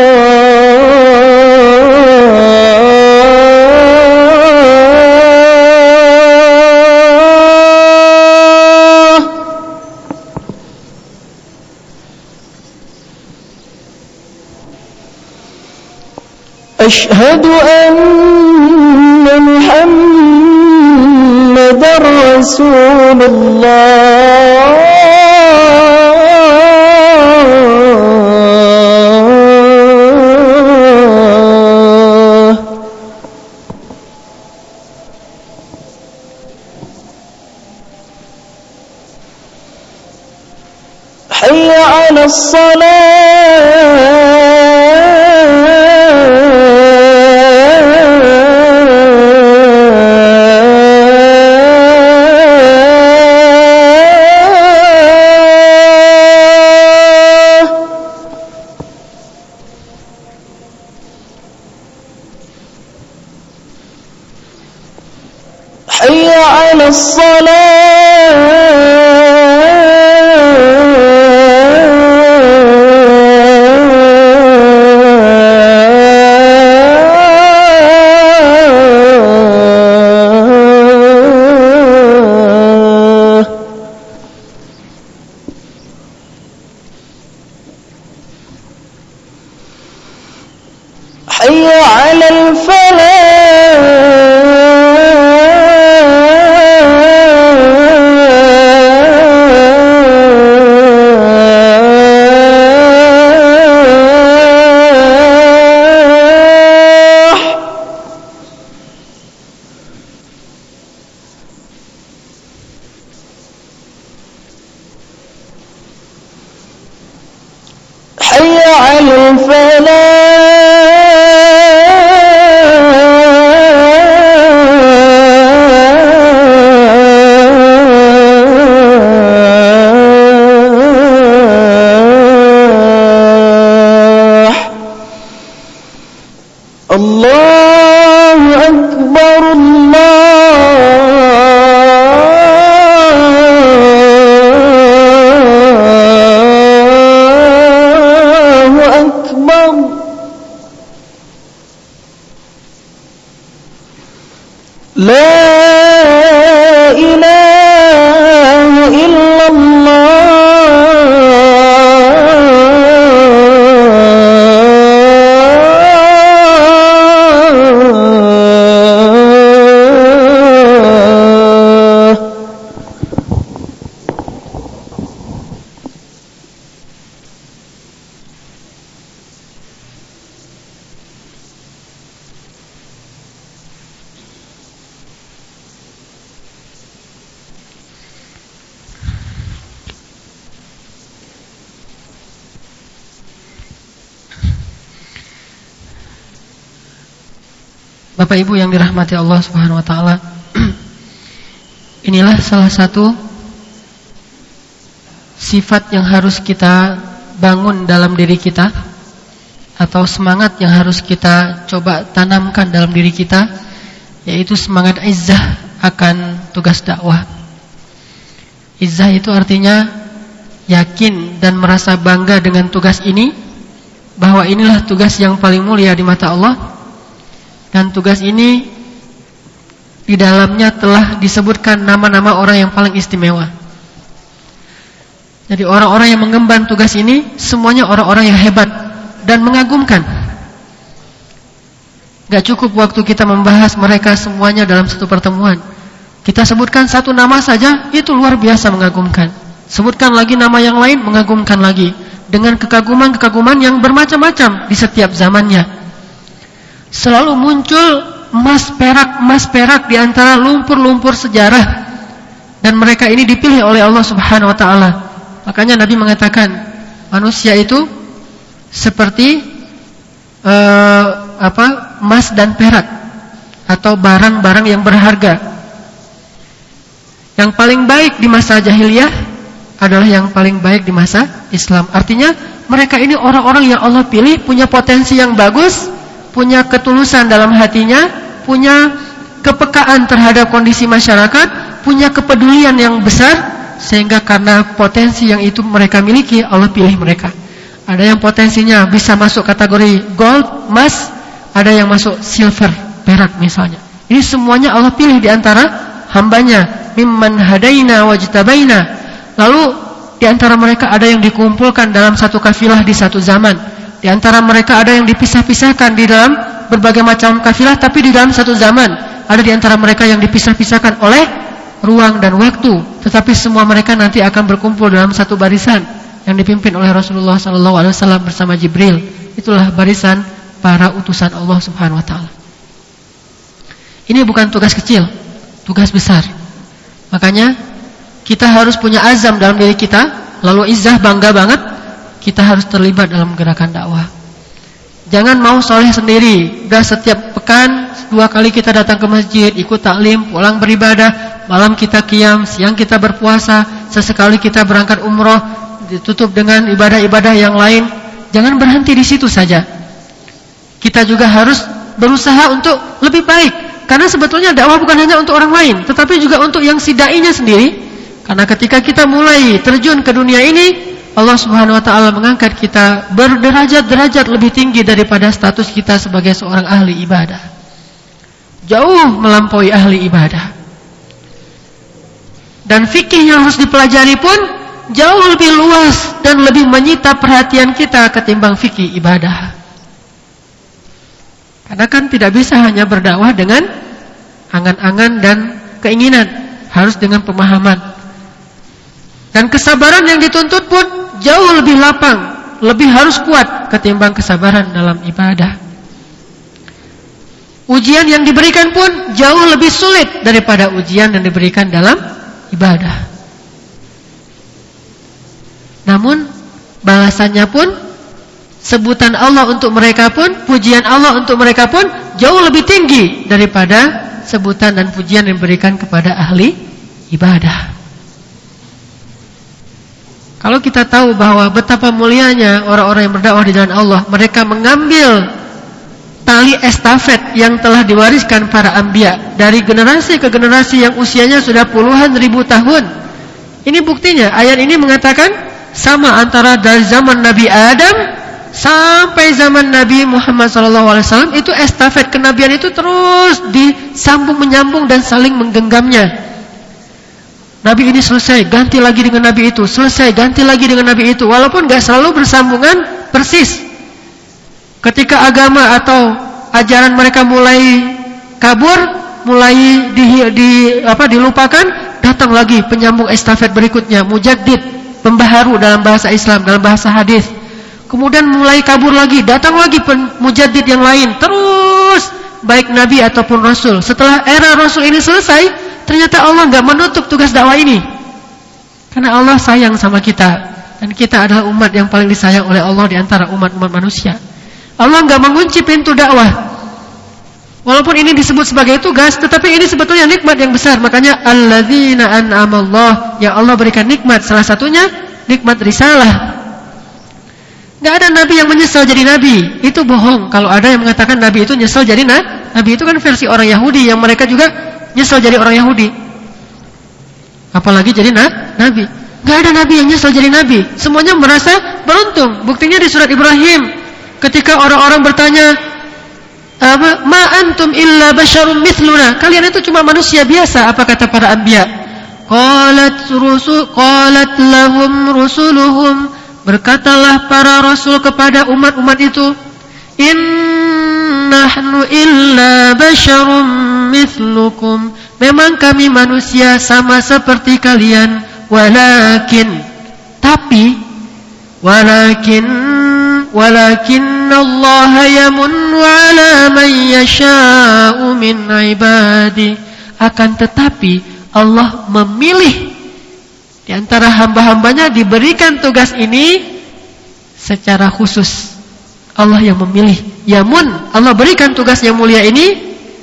الله. أشهد أن محمد رسول الله. حي على حي على حي على الفلاح. حي على الفلاح. الله أكبر، الله أكبر. لا إله إلا الله. Bapak Ibu yang dirahmati Allah Subhanahu wa taala. Inilah salah satu sifat yang harus kita bangun dalam diri kita, atau semangat yang harus kita coba tanamkan dalam diri kita, yaitu semangat izzah akan tugas dakwah. Izzah itu artinya yakin dan merasa bangga dengan tugas ini, bahwa inilah tugas yang paling mulia di mata Allah, dan tugas ini di dalamnya telah disebutkan nama-nama orang yang paling istimewa. Jadi orang-orang yang mengemban tugas ini semuanya orang-orang yang hebat dan mengagumkan. Gak cukup waktu kita membahas mereka semuanya dalam satu pertemuan. Kita sebutkan satu nama saja, itu luar biasa mengagumkan. Sebutkan lagi nama yang lain, mengagumkan lagi. Dengan kekaguman-kekaguman yang bermacam-macam di setiap zamannya. Selalu muncul emas perak di antara lumpur-lumpur sejarah. Dan mereka ini dipilih oleh Allah Subhanahu wa taala. Makanya Nabi mengatakan, manusia itu seperti emas dan perak, atau barang-barang yang berharga. Yang paling baik di masa jahiliyah adalah yang paling baik di masa Islam. Artinya mereka ini orang-orang yang Allah pilih, punya potensi yang bagus, punya ketulusan dalam hatinya, punya kepekaan terhadap kondisi masyarakat, punya kepedulian yang besar. Sehingga karena potensi yang itu mereka miliki, Allah pilih mereka. Ada yang potensinya bisa masuk kategori gold, emas, ada yang masuk silver, perak misalnya. Ini semuanya Allah pilih di antara hambanya. Mimman hadaina wajtabaina. Lalu di antara mereka ada yang dikumpulkan dalam satu kafilah di satu zaman. Di antara mereka ada yang dipisah-pisahkan di dalam berbagai macam kafilah, tapi di dalam satu zaman. Ada di antara mereka yang dipisah-pisahkan oleh ruang dan waktu, tetapi semua mereka nanti akan berkumpul dalam satu barisan yang dipimpin oleh Rasulullah SAW bersama Jibril. Itulah barisan para utusan Allah Subhanahu wa taala. Ini bukan tugas kecil, tugas besar. Makanya kita harus punya azam dalam diri kita, lalu izzah, bangga banget, kita harus terlibat dalam gerakan dakwah. Jangan mau soleh sendiri. Udah setiap pekan 2 kali kita datang ke masjid, ikut taklim, pulang beribadah, malam kita qiyam, siang kita berpuasa, sesekali kita berangkat umroh, ditutup dengan ibadah-ibadah yang lain. Jangan berhenti di situ saja. Kita juga harus berusaha untuk lebih baik. Karena sebetulnya dakwah bukan hanya untuk orang lain, tetapi juga untuk yang si da'inya sendiri. Karena ketika kita mulai terjun ke dunia ini, Allah Subhanahu wa taala mengangkat kita berderajat-derajat lebih tinggi daripada status kita sebagai seorang ahli ibadah. Jauh melampaui ahli ibadah. Dan fikih yang harus dipelajari pun jauh lebih luas dan lebih menyita perhatian kita ketimbang fikih ibadah. Karena kan tidak bisa hanya berdakwah dengan angan-angan dan keinginan, harus dengan pemahaman. Dan kesabaran yang dituntut pun jauh lebih lapang, lebih harus kuat ketimbang kesabaran dalam ibadah. Ujian yang diberikan pun jauh lebih sulit daripada ujian yang diberikan dalam ibadah. Namun balasannya pun, sebutan Allah untuk mereka pun, pujian Allah untuk mereka pun jauh lebih tinggi daripada sebutan dan pujian yang diberikan kepada ahli ibadah. Kalau kita tahu bahwa betapa mulianya orang-orang yang berdakwah di jalan Allah, mereka mengambil tali estafet yang telah diwariskan para anbiya dari generasi ke generasi yang usianya sudah puluhan ribu tahun. Ini buktinya, ayat ini mengatakan sama antara dari zaman Nabi Adam sampai zaman Nabi Muhammad SAW, itu estafet kenabian itu terus disambung menyambung dan saling menggenggamnya. Nabi ini selesai, ganti lagi dengan Nabi itu, selesai, ganti lagi dengan Nabi itu. Walaupun gak selalu bersambungan persis. Ketika agama atau ajaran mereka mulai kabur, mulai dilupakan, datang lagi penyambung estafet berikutnya, mujaddid, pembaharu dalam bahasa Islam, dalam bahasa hadis. Kemudian mulai kabur lagi, datang lagi mujaddid yang lain. Terus baik Nabi ataupun Rasul. Setelah era Rasul ini selesai, ternyata Allah enggak menutup tugas dakwah ini. Karena Allah sayang sama kita, dan kita adalah umat yang paling disayang oleh Allah di antara umat-umat manusia. Allah enggak mengunci pintu dakwah. Walaupun ini disebut sebagai tugas, tetapi ini sebetulnya nikmat yang besar. Makanya alladzina an'amallah, yang Allah berikan nikmat. Salah satunya nikmat risalah. Gak ada nabi yang menyesal jadi nabi. Itu bohong. Kalau ada yang mengatakan nabi itu nyesal jadi nabi, itu kan versi orang Yahudi, yang mereka juga nyesal jadi orang Yahudi. Apalagi jadi nabi. Gak ada nabi yang nyesal jadi nabi. Semuanya merasa beruntung. Buktinya di surat Ibrahim, ketika orang-orang bertanya, ma antum illa basyarum mithluna, kalian itu cuma manusia biasa. Apa kata para anbiya? Qalat lahum rusuluhum, berkatalah para rasul kepada umat-umat itu, innahnu illa basyarum mithlukum, memang kami manusia sama seperti kalian, walakin Allah yamunnu ala man yasha'u min ibadi, akan tetapi Allah memilih di antara hamba-hambanya, diberikan tugas ini secara khusus. Allah yang memilih. Yamun, Allah berikan tugas yang mulia ini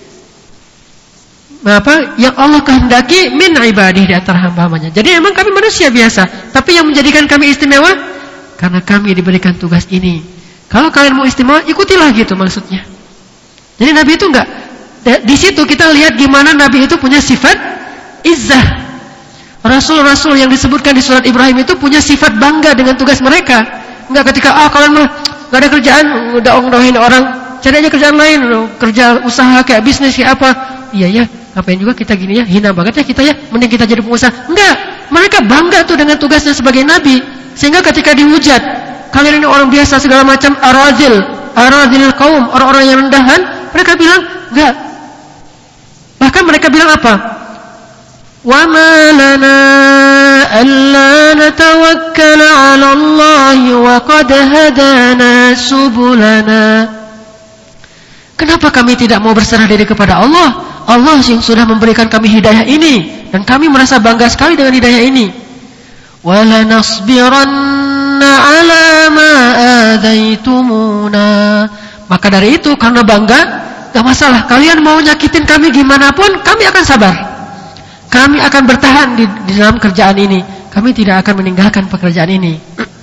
yang Allah kehendaki min ibadih, di antara hamba-hambanya. Jadi memang kami manusia biasa, tapi yang menjadikan kami istimewa karena kami diberikan tugas ini. Kalau kalian mau istimewa, ikutilah gitu maksudnya. Jadi Nabi itu enggak, di situ kita lihat gimana Nabi itu punya sifat izzah. Rasul-rasul yang disebutkan di surat Ibrahim itu punya sifat bangga dengan tugas mereka. Enggak ketika kalian mah enggak ada kerjaan, udah ongdohin orang, cari aja kerjaan lain, kerja usaha kayak bisnis kayak apa. Iya ya, ngapain juga kita gini ya, hina banget ya kita ya, mending kita jadi pengusaha. Enggak, mereka bangga tuh dengan tugasnya sebagai nabi. Sehingga ketika dihujat, kalian ini orang biasa segala macam, aradil kaum, orang-orang yang rendahan, mereka bilang enggak. Bahkan mereka bilang apa? وَمَا لَنَا أَلَّا نَتَوَكَّلَ عَلَى اللَّهِ وَقَدْ هَدَانَا سُبُلَنَا. Kenapa kami tidak mau berserah diri kepada Allah? Allah yang sudah memberikan kami hidayah ini, dan kami merasa bangga sekali dengan hidayah ini. وَلَنَصْبِرَنَّ عَلَى مَا آذَيْتُمُونَا. Maka dari itu, karena bangga, gak masalah, kalian mau nyakitin kami gimana pun, kami akan sabar. Kami akan bertahan di dalam kerjaan ini. Kami tidak akan meninggalkan pekerjaan ini.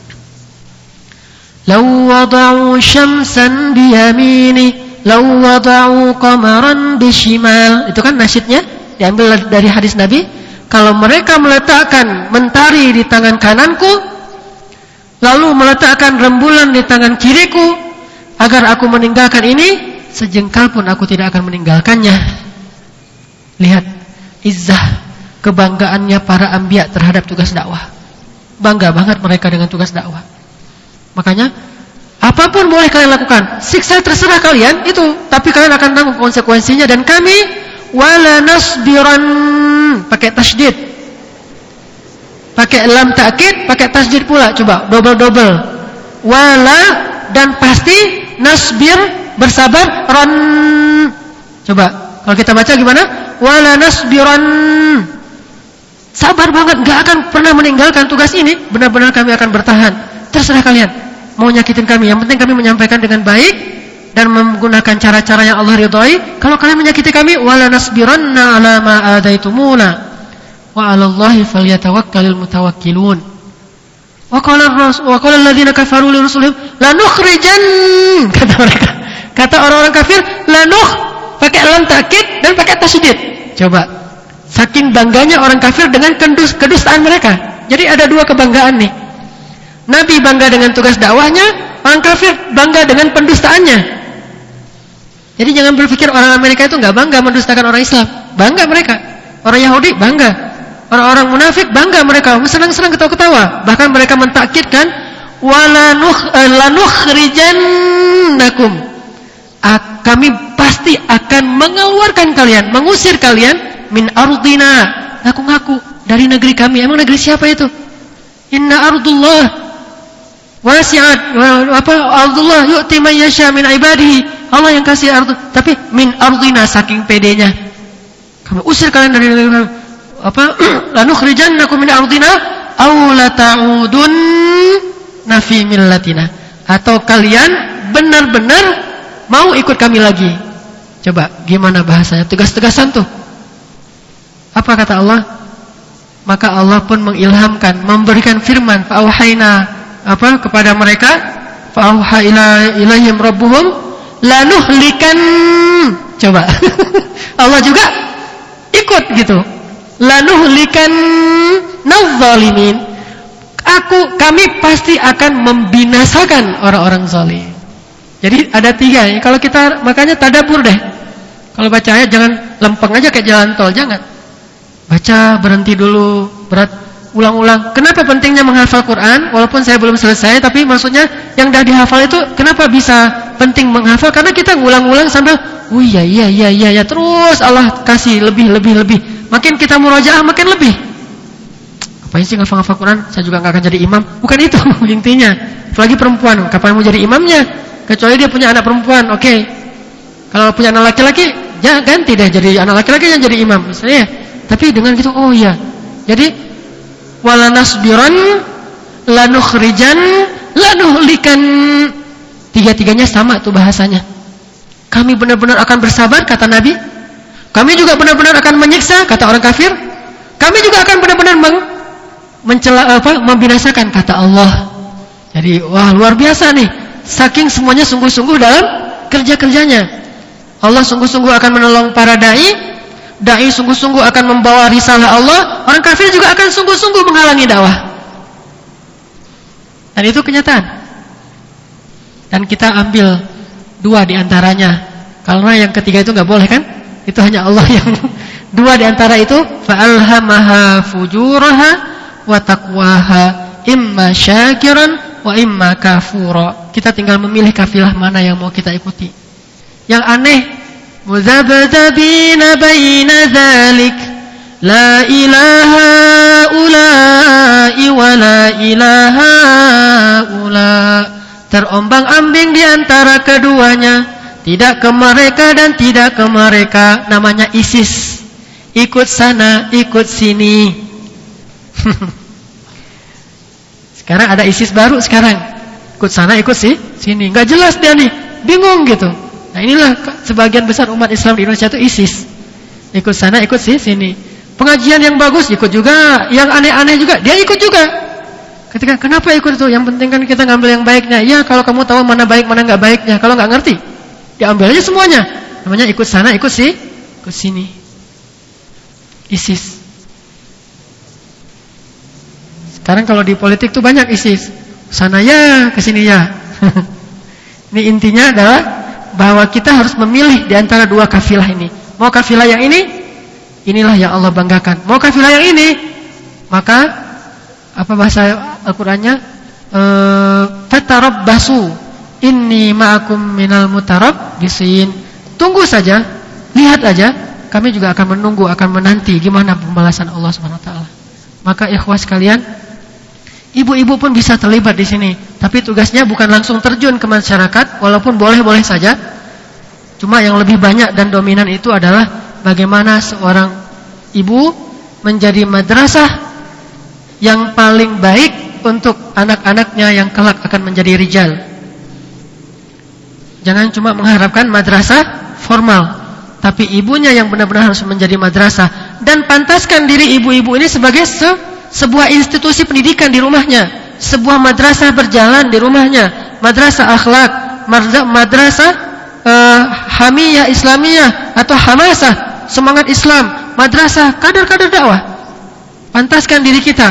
Law wada'u syamsan biyamini, law wada'u qamaran bishimal. Itu kan nasyidnya, diambil dari hadis Nabi. Kalau mereka meletakkan mentari di tangan kananku, lalu meletakkan rembulan di tangan kiriku, agar aku meninggalkan ini, sejengkal pun aku tidak akan meninggalkannya. Lihat izzah, kebanggaannya para anbiya terhadap tugas dakwah. Bangga banget mereka dengan tugas dakwah. Makanya apapun boleh kalian lakukan, siksa terserah kalian itu, tapi kalian akan tanggung konsekuensinya. Dan kami wala nasbiran, pakai tasydid, pakai lam ta'kid, pakai tasydid pula, coba double wala, dan pasti nasbir, bersabar, ran. Coba kalau kita baca gimana? Wala nasbiran, sabar banget, gak akan pernah meninggalkan tugas ini. Benar-benar kami akan bertahan. Terserah kalian mau nyakitin kami, yang penting kami menyampaikan dengan baik dan menggunakan cara-cara yang Allah ridhai. Kalau kalian menyakiti kami, wala nasbiranna ala ma adaitumuna wa 'alallahi falyatawakkalul mutawakkilun. Wa qala alladziina kafaru li rusulihim lanukhrijan, kata mereka, kata orang-orang kafir, pakai lam ta'kid dan pakai tasydid. Coba, saking bangganya orang kafir dengan kedustaan mereka. Jadi ada dua kebanggaan nih. Nabi bangga dengan tugas dakwahnya, orang kafir bangga dengan pendustaannya. Jadi jangan berpikir orang Amerika itu enggak bangga mendustakan orang Islam. Bangga mereka. Orang Yahudi bangga. Orang-orang munafik bangga mereka, senang-senang ketawa-ketawa. Bahkan mereka mentakkidkan lanukhrijannakum, kami pasti akan mengeluarkan kalian, mengusir kalian min ardina, ngaku-ngaku dari negeri kami. Emang negeri siapa itu? Inna ardullah wasi'at, ardullah yu'ti man yasha min ibadihi. Allah yang kasih ardu, tapi min ardina, saking pedenya. Kami usir kalian dari negeri kami. Lanukhrijannakum min ardina aw lata'udunna fi millatina, atau kalian benar-benar mau ikut kami lagi. Coba gimana bahasanya? Tegas-tegasan tuh. Apa kata Allah? Maka Allah pun mengilhamkan, memberikan firman, fa'auhayna kepada mereka, fa'auha ilaihim rabbuhum lanuhlikan. Coba. Allah juga ikut gitu. Lanuhlikan nazzalimin. Kami pasti akan membinasakan orang-orang zalim. Jadi ada 3 ya. Kalau kita makanya tadabbur deh. Kalau baca ayat jangan lempeng aja kayak jalan tol, jangan. Baca, berhenti dulu, ulang-ulang. Kenapa pentingnya menghafal Quran? Walaupun saya belum selesai, tapi maksudnya yang dah dihafal itu kenapa bisa penting menghafal? Karena kita ngulang-ulang sambil, oh iya, terus Allah kasih lebih. Makin kita murojaah makin lebih. Apain sih ngafal-ngafal Quran? Saya juga nggak akan jadi imam. Bukan itu intinya. Apalagi perempuan, kapan mau jadi imamnya? Kecuali dia punya anak perempuan, oke. Kalau punya anak laki-laki, ya ganti deh jadi anak laki-laki yang jadi imam, misalnya. Tapi dengan gitu, oh iya. Jadi walanasbiran, lanukhrijan, lanuhlikan. 3-tiganya sama tuh bahasanya. Kami benar-benar akan bersabar, kata Nabi. Kami juga benar-benar akan menyiksa, kata orang kafir. Kami juga akan benar-benar membinasakan, kata Allah. Jadi wah luar biasa nih. Saking semuanya sungguh-sungguh dalam kerja-kerjanya. Allah sungguh-sungguh akan menolong para dai sungguh-sungguh akan membawa risalah Allah. Orang kafir juga akan sungguh-sungguh menghalangi dakwah. Dan itu kenyataan. Dan kita ambil 2 diantaranya. Karena yang ketiga itu nggak boleh kan? Itu hanya Allah yang 2 diantara itu. Fa'alhamaha fujuraha wa taqwaha imma syakiran wa imma kafura. Kita tinggal memilih kafilah mana yang mau kita ikuti. Yang aneh, muzabzabina baina dzalik, la ilaha ula'i wa la ilaha ula. Terombang-ambing di antara keduanya, tidak ke mereka dan tidak ke mereka. Namanya ISIS. Ikut sana, ikut sini. Sekarang ada ISIS baru sekarang. Ikut sana, ikut sini. Enggak jelas dia nih, bingung gitu. Nah inilah sebagian besar umat Islam di Indonesia itu ISIS. Ikut sana, ikut sini. Pengajian yang bagus ikut juga, yang aneh-aneh juga dia ikut juga. Ketika kenapa ikut itu? Yang penting kan kita ngambil yang baiknya. Ya kalau kamu tahu mana baik mana nggak baiknya. Kalau nggak ngerti, diambil aja semuanya. Namanya ikut sana, ikut sini. ISIS. Sekarang kalau di politik tuh banyak ISIS. Sana ya, kesini ya. Ini intinya adalah bahwa kita harus memilih di antara 2 kafilah ini. Mau kafilah yang ini, inilah yang Allah banggakan. Mau kafilah yang ini, maka apa bahasa Al-Qur'annya? Fatarabbasu inni ma'akum minal mutarabbisin. Tunggu saja, lihat aja. Kami juga akan menunggu, akan menanti gimana pembalasan Allah Subhanahu wa taala. Maka ikhwah sekalian, ibu-ibu pun bisa terlibat di sini. Tapi tugasnya bukan langsung terjun ke masyarakat, walaupun boleh-boleh saja. Cuma yang lebih banyak dan dominan itu adalah bagaimana seorang ibu menjadi madrasah yang paling baik untuk anak-anaknya yang kelak akan menjadi rijal. Jangan cuma mengharapkan madrasah formal, tapi ibunya yang benar-benar harus menjadi madrasah. Dan pantaskan diri ibu-ibu ini sebagai sebuah institusi pendidikan di rumahnya, sebuah madrasah berjalan di rumahnya, madrasah akhlak, madrasah hamiyah islamiyah atau hamasah, semangat Islam, madrasah kadar-kadar dakwah. Pantaskan diri kita.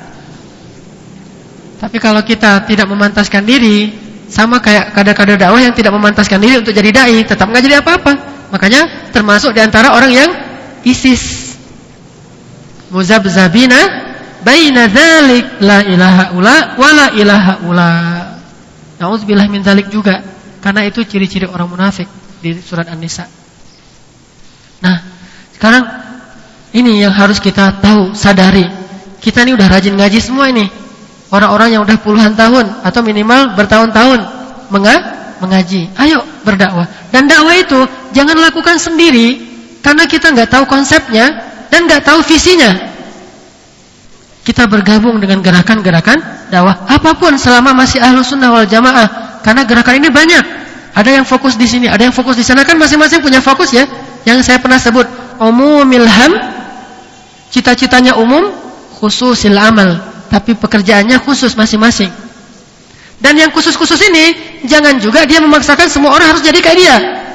Tapi kalau kita tidak memantaskan diri, sama kayak kadar-kadar dakwah yang tidak memantaskan diri untuk jadi dai, tetap nggak jadi apa-apa. Makanya termasuk di antara orang yang ISIS. Muzabzabina baina dzalik, la ilaha ula wa la ilaha ula. Nauzubillah min dzalik juga. Karena itu ciri-ciri orang munafik di surat An-Nisa. Nah, sekarang ini yang harus kita tahu, sadari. Kita ini udah rajin ngaji semua ini. Orang-orang yang udah puluhan tahun atau minimal bertahun-tahun mengaji. Ayo berdakwah. Dan dakwah itu jangan lakukan sendiri karena kita nggak tahu konsepnya dan nggak tahu visinya. Kita bergabung dengan gerakan-gerakan dakwah apapun selama masih Ahlus Sunnah wal Jamaah. Karena gerakan ini banyak. ada yang fokus di sini, ada yang fokus di sana, kan masing-masing punya fokus ya. Yang saya pernah sebut umumil ham, cita-citanya umum, khususil amal, tapi pekerjaannya khusus masing-masing. Dan yang khusus-khusus ini jangan juga dia memaksakan semua orang harus jadi kayak dia.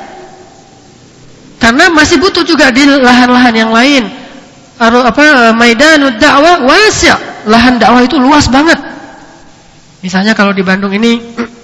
Karena masih butuh juga di lahan-lahan yang lain. Maidanud dakwah wasi'. Lahan dakwah itu luas banget. Misalnya kalau di Bandung ini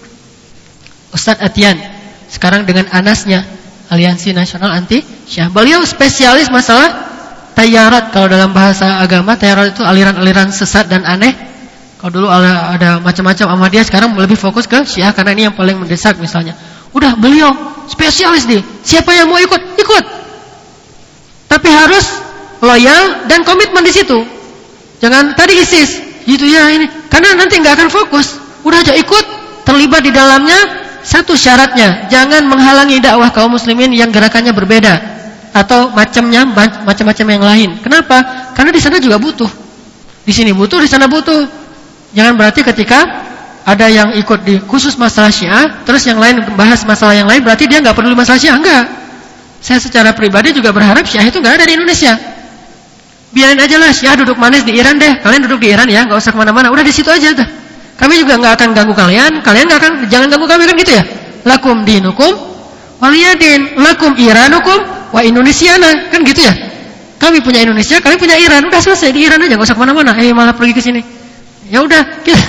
Ustadz Atian sekarang dengan Anasnya, Aliansi Nasional Anti Syiah. Beliau spesialis masalah tayarat. Kalau dalam bahasa agama, tayarat itu aliran-aliran sesat dan aneh. Kalau dulu ada macam-macam Ahmadiyah, sekarang lebih fokus ke Syiah karena ini yang paling mendesak misalnya. Udah, beliau spesialis nih. Siapa yang mau ikut? Ikut. Tapi harus loyal dan komitmen di situ. Jangan tadi ISIS, gitu ya ini. Karena nanti nggak akan fokus. Udah aja ikut, terlibat di dalamnya. Satu syaratnya, jangan menghalangi dakwah kaum muslimin yang gerakannya berbeda atau macam-macam yang lain. Kenapa? Karena di sana juga butuh. Di sini butuh, di sana butuh. Jangan berarti ketika ada yang ikut di khusus masalah Syiah, terus yang lain bahas masalah yang lain, berarti dia nggak peduli masalah Syiah. Enggak. Saya secara pribadi juga berharap Syiah itu nggak ada di Indonesia. Biarin aja lah Syiah duduk manis di Iran deh. Kalian duduk di Iran ya, nggak usah kemana-mana. Udah di situ aja tuh. Kami juga nggak akan ganggu kalian nggak akan, jangan ganggu kami, kan gitu ya. Lakum dinukum waliyadin, lakum iranukum wa indonesiana, kan gitu ya. Kami punya Indonesia, kalian punya Iran, udah selesai di Iran aja, nggak usah kemana-mana. Malah pergi ke sini. Ya udah,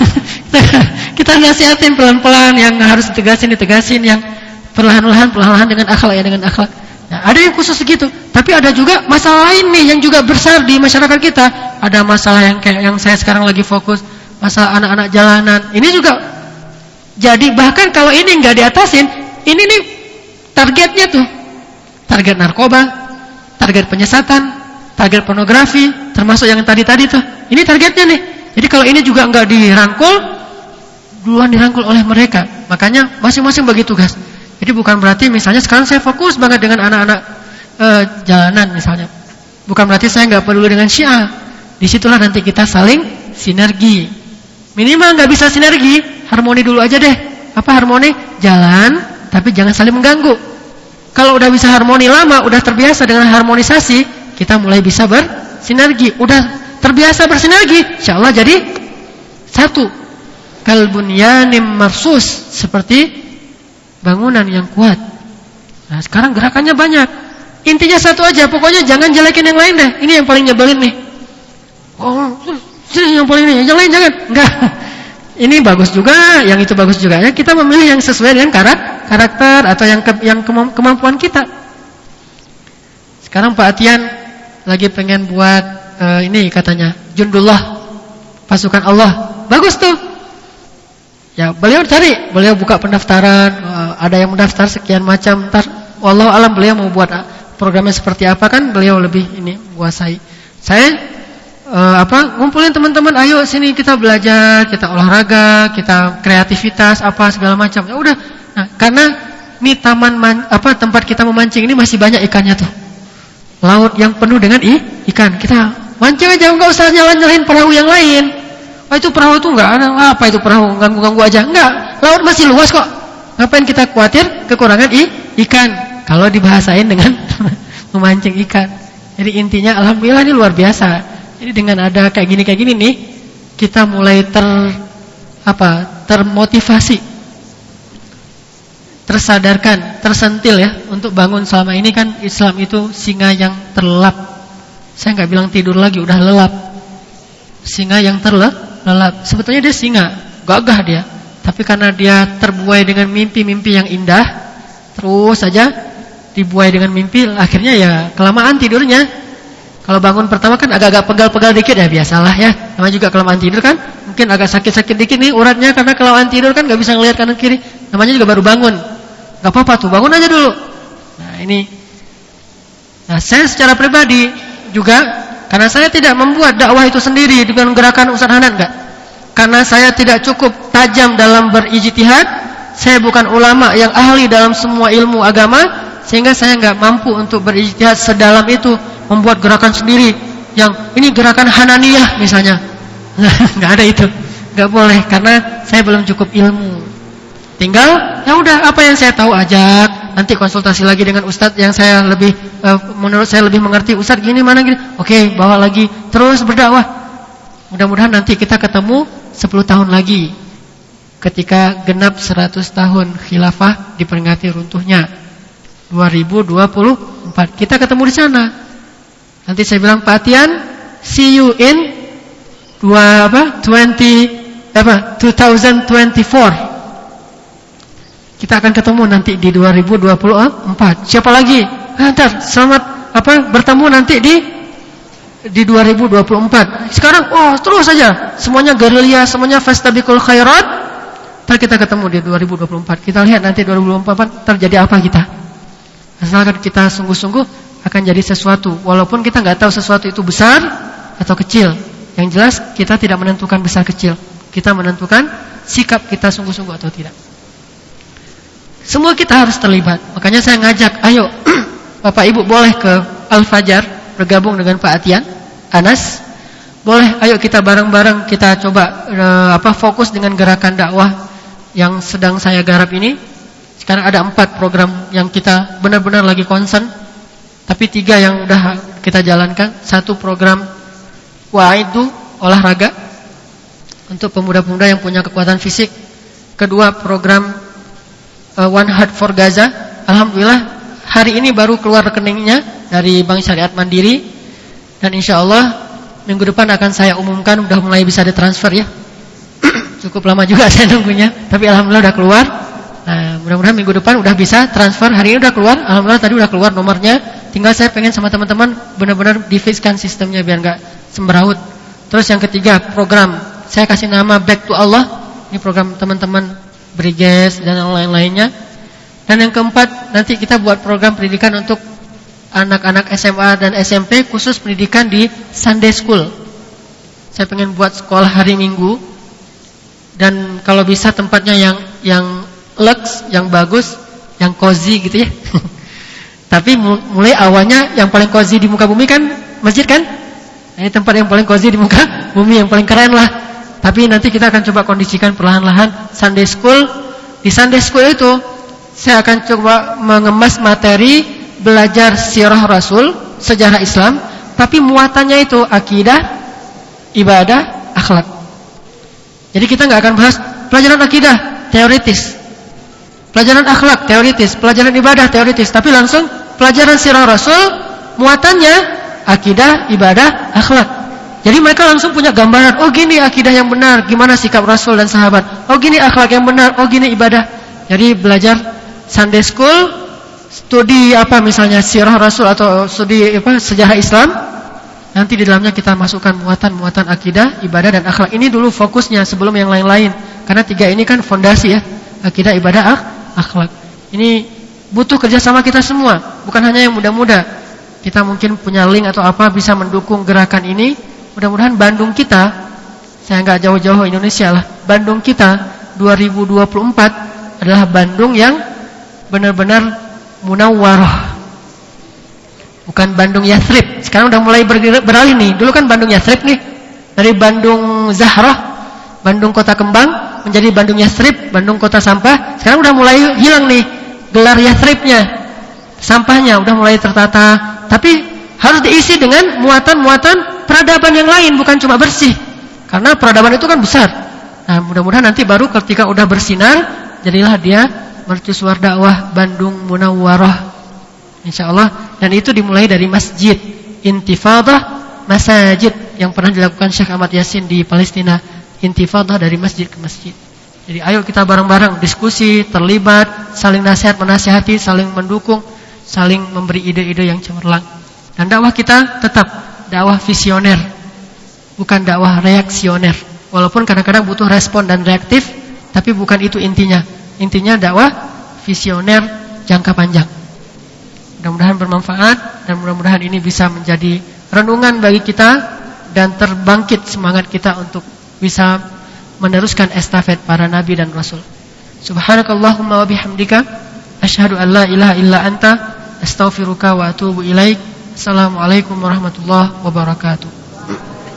kita nasihatin pelan-pelan, yang harus ditegasin, yang perlahan-lahan dengan akhlak ya, dengan akhlak. Nah, ada yang khusus segitu, tapi ada juga masalah lain nih yang juga besar di masyarakat kita. Ada masalah yang kayak yang saya sekarang lagi fokus, masalah anak-anak jalanan. Ini juga jadi, bahkan kalau ini nggak diatasin, ini nih targetnya tuh, target narkoba, target penyesatan, target pornografi, termasuk yang tadi tuh. Ini targetnya nih. Jadi kalau ini juga nggak dirangkul, duluan dirangkul oleh mereka. Makanya masing-masing bagi tugas. Jadi bukan berarti misalnya sekarang saya fokus banget dengan anak-anak jalanan misalnya. Bukan berarti saya nggak peduli dengan Syiah. Disitulah nanti kita saling sinergi. Minimal nggak bisa sinergi, harmoni dulu aja deh. Apa harmoni? Jalan, tapi jangan saling mengganggu. Kalau udah bisa harmoni lama, udah terbiasa dengan harmonisasi, kita mulai bisa bersinergi. Udah terbiasa bersinergi, insyaallah jadi satu. Kalbunyanim marsus, seperti bangunan yang kuat. Nah, sekarang gerakannya banyak. Intinya satu aja, pokoknya jangan jelekin yang lain deh. Ini yang paling nyebelin nih. Oh, ini yang paling ini, yang lain jangan. Enggak. Ini bagus juga, yang itu bagus juga. Ya, kita memilih yang sesuai dengan karakter atau yang kemampuan kita. Sekarang Pak Atian lagi pengen buat ini katanya, Jundullah, pasukan Allah. Bagus tuh. Ya, beliau buka pendaftaran, ada yang mendaftar sekian macam. Ntar wallahu alam beliau mau buat programnya seperti apa, kan beliau lebih ini menguasai. Saya ngumpulin teman-teman, ayo sini kita belajar, kita olahraga, kita kreativitas apa segala macam. Ya udah. Nah, karena ini tempat kita memancing ini masih banyak ikannya tuh. Laut yang penuh dengan ikan. Kita mancing aja, enggak usah nyalain perahu yang lain. Oh, itu perahu tuh enggak ada, apa itu perahu, ganggu-ganggu aja. Enggak, laut masih luas kok. Ngapain kita khawatir kekurangan ikan kalau dibahasain dengan memancing ikan. Jadi intinya alhamdulillah ini luar biasa. Jadi dengan ada kayak gini nih, kita mulai termotivasi, tersadarkan, tersentil ya untuk bangun. Selama ini kan Islam itu singa yang terlelap. Saya nggak bilang tidur lagi, udah lelap. Singa yang terlelap. Sebetulnya dia singa, gagah dia. Tapi karena dia terbuai dengan mimpi-mimpi yang indah, terus saja dibuai dengan mimpi, akhirnya ya kelamaan tidurnya. Kalau bangun pertama kan agak-agak pegal-pegal dikit ya, biasalah ya. Namanya juga kelamaan tidur kan, mungkin agak sakit-sakit dikit nih uratnya karena kelamaan tidur kan nggak bisa ngelihat kanan kiri. Namanya juga baru bangun, nggak apa-apa tuh, bangun aja dulu. Nah ini, saya secara pribadi juga, karena saya tidak membuat dakwah itu sendiri dengan gerakan Ustaz Hanan, enggak. Karena saya tidak cukup tajam dalam berijtihad, saya bukan ulama yang ahli dalam semua ilmu agama, sehingga saya enggak mampu untuk berijtihad sedalam itu, membuat gerakan sendiri. Yang ini gerakan Hananiyah misalnya. Enggak ada itu. Enggak boleh karena saya belum cukup ilmu. Tinggal ya udah apa yang saya tahu ajak, nanti konsultasi lagi dengan ustadz yang saya lebih menurut saya lebih mengerti. Ustadz gini mana gini, oke, bawa lagi, terus berdakwah. Mudah-mudahan nanti kita ketemu 10 tahun lagi ketika genap 100 tahun khilafah diperingati runtuhnya 2024. Kita ketemu di sana. Nanti saya bilang, Pak Atian, see you in 2024. Kita akan ketemu nanti di 2024. Siapa lagi? Ntar selamat bertemu nanti di 2024. Sekarang terus saja semuanya gerilya, semuanya fastabiqul khairat. Ntar kita ketemu di 2024. Kita lihat nanti 2024 terjadi apa kita. Asalkan kita sungguh-sungguh akan jadi sesuatu, walaupun kita nggak tahu sesuatu itu besar atau kecil. Yang jelas kita tidak menentukan besar kecil. Kita menentukan sikap kita sungguh-sungguh atau tidak. Semua kita harus terlibat. Makanya saya ngajak, ayo Bapak Ibu boleh ke Al-Fajar bergabung dengan Pak Atian, Anas. Boleh, ayo kita bareng-bareng kita coba fokus dengan gerakan dakwah yang sedang saya garap ini. Sekarang ada 4 program yang kita benar-benar lagi concern. Tapi 3 yang udah kita jalankan. 1 program wa'aidu, olahraga untuk pemuda-pemuda yang punya kekuatan fisik. 2 program One Heart for Gaza. Alhamdulillah hari ini baru keluar rekeningnya dari Bank Syariat Mandiri. Dan insya Allah minggu depan akan saya umumkan, udah mulai bisa ditransfer ya. Cukup lama juga saya nunggunya, tapi alhamdulillah udah keluar. Nah, mudah-mudahan minggu depan udah bisa transfer. Hari ini udah keluar, alhamdulillah tadi udah keluar nomornya. Tinggal saya pengen sama teman-teman benar-benar difixkan sistemnya biar nggak sembraut. Terus yang ketiga, program saya kasih nama Back to Allah. Ini program teman-teman Briges dan yang lain-lainnya. Dan yang keempat, nanti kita buat program pendidikan untuk anak-anak SMA dan SMP, khusus pendidikan di Sunday School. Saya pengen buat sekolah hari Minggu. Dan kalau bisa tempatnya yang lux, yang bagus, yang cozy gitu ya. Tapi mulai awalnya yang paling cozy di muka bumi kan masjid kan? Nah, ini tempat yang paling cozy di muka bumi, yang paling keren lah. Tapi nanti kita akan coba kondisikan perlahan-lahan Sunday School. Di Sunday School itu saya akan coba mengemas materi belajar sirah Rasul, sejarah Islam, tapi muatannya itu akidah, ibadah, akhlak. Jadi kita nggak akan bahas pelajaran akidah teoritis, pelajaran akhlak teoritis, pelajaran ibadah teoritis, tapi langsung pelajaran sirah Rasul, muatannya akidah, ibadah, akhlak. Jadi mereka langsung punya gambaran, oh gini akidah yang benar, gimana sikap Rasul dan sahabat. Oh gini akhlak yang benar, oh gini ibadah. Jadi belajar Sunday School, studi misalnya sirah Rasul atau studi sejarah Islam. Nanti di dalamnya kita masukkan muatan-muatan akidah, ibadah dan akhlak. Ini dulu fokusnya sebelum yang lain-lain. Karena 3 ini kan fondasi ya, akidah, ibadah, akhlak. Ini butuh kerjasama kita semua, bukan hanya yang muda-muda. Kita mungkin punya link atau bisa mendukung gerakan ini. Mudah-mudahan Bandung kita, saya nggak jauh-jauh Indonesia lah, Bandung kita 2024 adalah Bandung yang benar-benar munawwarah. Bukan Bandung Yathrib. Sekarang udah mulai beralih nih. Dulu kan Bandung Yathrib nih. Dari Bandung Zahrah, Bandung kota kembang, menjadi Bandung Yathrib, Bandung kota sampah. Sekarang udah mulai hilang nih gelar Yathribnya. Sampahnya udah mulai tertata. Tapi harus diisi dengan muatan-muatan peradaban yang lain, bukan cuma bersih. Karena peradaban itu kan besar. Nah, mudah-mudahan nanti baru ketika udah bersinar, jadilah dia mercusuar dakwah Bandung Munawwarah. Insyaallah. Dan itu dimulai dari masjid, intifadah masajid yang pernah dilakukan Syekh Ahmad Yasin di Palestina. Intifadah dari masjid ke masjid. Jadi ayo kita bareng-bareng diskusi, terlibat, saling nasihat menasihati, saling mendukung, saling memberi ide-ide yang cemerlang. Dan dakwah kita tetap dakwah visioner, bukan dakwah reaksioner. Walaupun kadang-kadang butuh respon dan reaktif, tapi bukan itu intinya. Intinya dakwah visioner jangka panjang. Mudah-mudahan bermanfaat dan mudah-mudahan ini bisa menjadi renungan bagi kita dan terbangkit semangat kita untuk bisa meneruskan estafet para nabi dan rasul. Subhanakallahumma wa bihamdika asyhadu an la ilaha illa anta astaghfiruka wa atubu ilaik. Assalamualaikum warahmatullahi wabarakatuh.